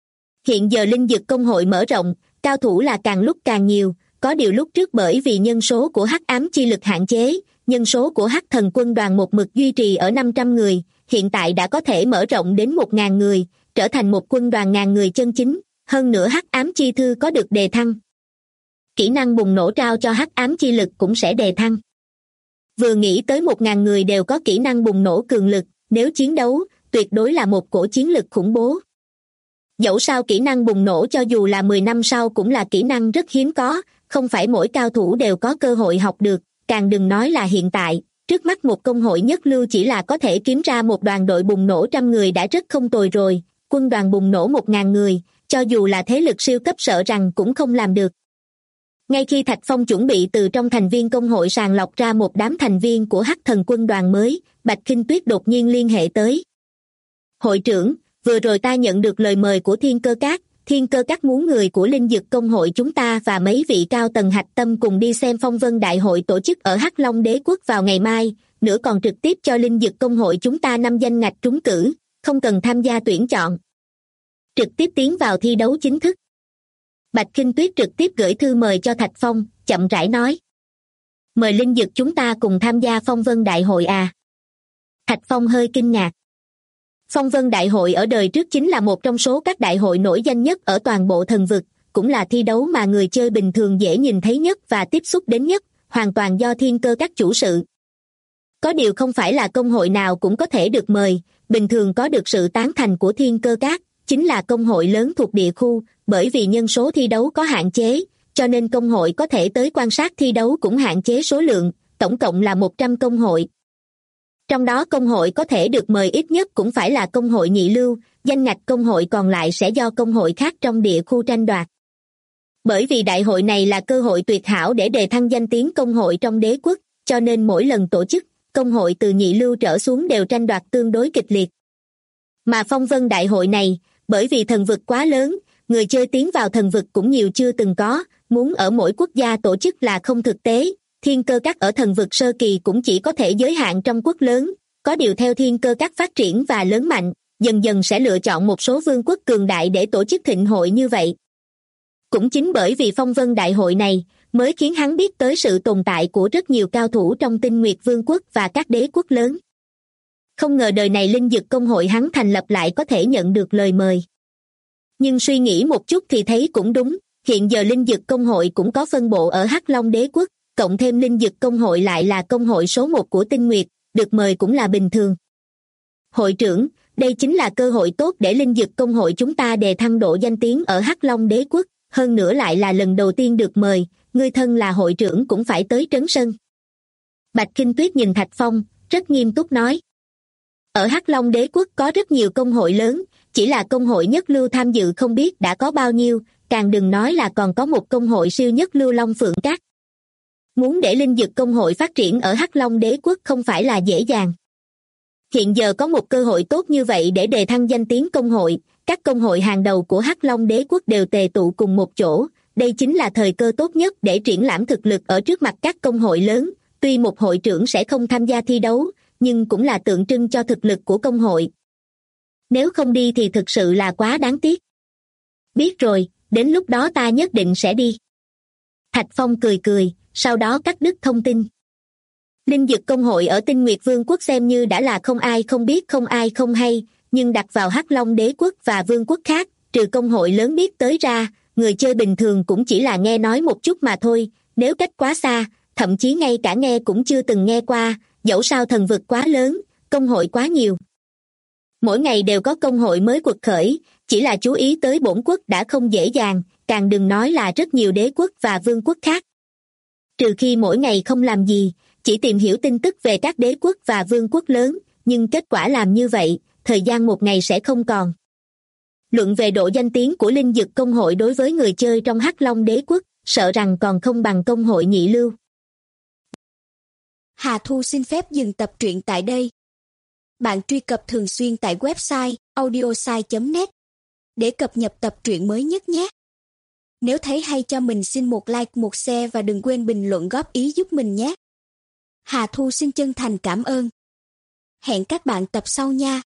Hiện giờ linh dực công hội mở rộng, cao thủ là càng lúc càng nhiều, có điều lúc trước bởi vì nhân số của hắc ám chi lực hạn chế, nhân số của hắc thần quân đoàn một mực duy trì ở 500 người, hiện tại đã có thể mở rộng đến 1.000 người, trở thành một quân đoàn ngàn người chân chính, hơn nữa hắc ám chi thư có được đề thăng. Kỹ năng bùng nổ trao cho hắc ám chi lực cũng sẽ đề thăng. Vừa nghĩ tới 1.000 người đều có kỹ năng bùng nổ cường lực, nếu chiến đấu, tuyệt đối là một cổ chiến lực khủng bố. Dẫu sao kỹ năng bùng nổ cho dù là 10 năm sau cũng là kỹ năng rất hiếm có, không phải mỗi cao thủ đều có cơ hội học được, càng đừng nói là hiện tại, trước mắt một công hội nhất lưu chỉ là có thể kiếm ra một đoàn đội bùng nổ 100 người đã rất không tồi rồi, quân đoàn bùng nổ 1.000 người, cho dù là thế lực siêu cấp sợ rằng cũng không làm được. Ngay khi Thạch Phong chuẩn bị từ trong thành viên công hội sàng lọc ra một đám thành viên của hắc thần quân đoàn mới, Bạch Khinh Tuyết đột nhiên liên hệ tới. Hội trưởng, vừa rồi ta nhận được lời mời của Thiên Cơ Các muốn người của linh dực công hội chúng ta và mấy vị cao tầng hạch tâm cùng đi xem phong vân đại hội tổ chức ở Hắc Long Đế Quốc vào ngày mai, nữa còn trực tiếp cho linh dực công hội chúng ta 5 danh ngạch trúng cử, không cần tham gia tuyển chọn. Trực tiếp tiến vào thi đấu chính thức. Bạch Khinh Tuyết trực tiếp gửi thư mời cho Thạch Phong, chậm rãi nói. Mời linh dực chúng ta cùng tham gia phong vân đại hội à? Thạch Phong hơi kinh ngạc. Phong vân đại hội ở đời trước chính là một trong số các đại hội nổi danh nhất ở toàn bộ thần vực, cũng là thi đấu mà người chơi bình thường dễ nhìn thấy nhất và tiếp xúc đến nhất, hoàn toàn do Thiên Cơ Các chủ sự. Có điều không phải là công hội nào cũng có thể được mời, bình thường có được sự tán thành của Thiên Cơ Các, chính là công hội lớn thuộc địa khu, bởi vì nhân số thi đấu có hạn chế, cho nên công hội có thể tới quan sát thi đấu cũng hạn chế số lượng, tổng cộng là 100 công hội. Trong đó công hội có thể được mời ít nhất cũng phải là công hội nhị lưu, danh ngạch công hội còn lại sẽ do công hội khác trong địa khu tranh đoạt. Bởi vì đại hội này là cơ hội tuyệt hảo để đề thăng danh tiếng công hội trong đế quốc, cho nên mỗi lần tổ chức, công hội từ nhị lưu trở xuống đều tranh đoạt tương đối kịch liệt. Mà phong vân đại hội này, bởi vì thần vực quá lớn, người chơi tiến vào thần vực cũng nhiều chưa từng có, muốn ở mỗi quốc gia tổ chức là không thực tế. Thiên cơ các ở thần vực sơ kỳ cũng chỉ có thể giới hạn trong quốc lớn, có điều theo thiên cơ các phát triển và lớn mạnh, dần dần sẽ lựa chọn một số vương quốc cường đại để tổ chức thịnh hội như vậy. Cũng chính bởi vì phong vân đại hội này, mới khiến hắn biết tới sự tồn tại của rất nhiều cao thủ trong Tinh Nguyệt Vương quốc và các đế quốc lớn. Không ngờ đời này linh dực công hội hắn thành lập lại có thể nhận được lời mời. Nhưng suy nghĩ một chút thì thấy cũng đúng, hiện giờ linh dực công hội cũng có phân bộ ở Hắc Long đế quốc, cộng thêm linh dực công hội lại là công hội số 1 của Tinh Nguyệt, được mời cũng là bình thường. Hội trưởng, đây chính là cơ hội tốt để linh dực công hội chúng ta đề thăng độ danh tiếng ở Hắc Long đế quốc, hơn nữa lại là lần đầu tiên được mời, ngươi thân là hội trưởng cũng phải tới trấn sân. Bạch Kinh Tuyết nhìn Thạch Phong, rất nghiêm túc nói. Ở Hắc Long đế quốc có rất nhiều công hội lớn, chỉ là công hội nhất lưu tham dự không biết đã có bao nhiêu, càng đừng nói là còn có một công hội siêu nhất lưu Long Phượng Các. Muốn để linh dực công hội phát triển ở Hắc Long đế quốc không phải là dễ dàng. Hiện giờ có một cơ hội tốt như vậy để đề thăng danh tiếng công hội, các công hội hàng đầu của Hắc Long đế quốc đều tề tụ cùng một chỗ, đây chính là thời cơ tốt nhất để triển lãm thực lực ở trước mặt các công hội lớn, tuy một hội trưởng sẽ không tham gia thi đấu, nhưng cũng là tượng trưng cho thực lực của công hội. Nếu không đi thì thực sự là quá đáng tiếc. Biết rồi, đến lúc đó ta nhất định sẽ đi. Thạch Phong cười cười, sau đó cắt đứt thông tin. Linh dực công hội ở Tinh Nguyệt Vương quốc xem như đã là không ai không biết không ai không hay, nhưng đặt vào Hắc Long đế quốc và vương quốc khác, trừ công hội lớn biết tới ra, người chơi bình thường cũng chỉ là nghe nói một chút mà thôi, nếu cách quá xa, thậm chí ngay cả nghe cũng chưa từng nghe qua, dẫu sao thần vực quá lớn, công hội quá nhiều. Mỗi ngày đều có công hội mới quật khởi, chỉ là chú ý tới bổn quốc đã không dễ dàng, càng đừng nói là rất nhiều đế quốc và vương quốc khác. Trừ khi mỗi ngày không làm gì, chỉ tìm hiểu tin tức về các đế quốc và vương quốc lớn, nhưng kết quả làm như vậy, thời gian một ngày sẽ không còn. Luận về độ danh tiếng của linh dực công hội đối với người chơi trong Hắc Long đế quốc, sợ rằng còn không bằng công hội nhị lưu. Hà Thu xin phép dừng tập truyện tại đây. Bạn truy cập thường xuyên tại website audiosai.net để cập nhật tập truyện mới nhất nhé. Nếu thấy hay cho mình xin một like, một share và đừng quên bình luận góp ý giúp mình nhé. Hà Thu xin chân thành cảm ơn. Hẹn các bạn tập sau nha.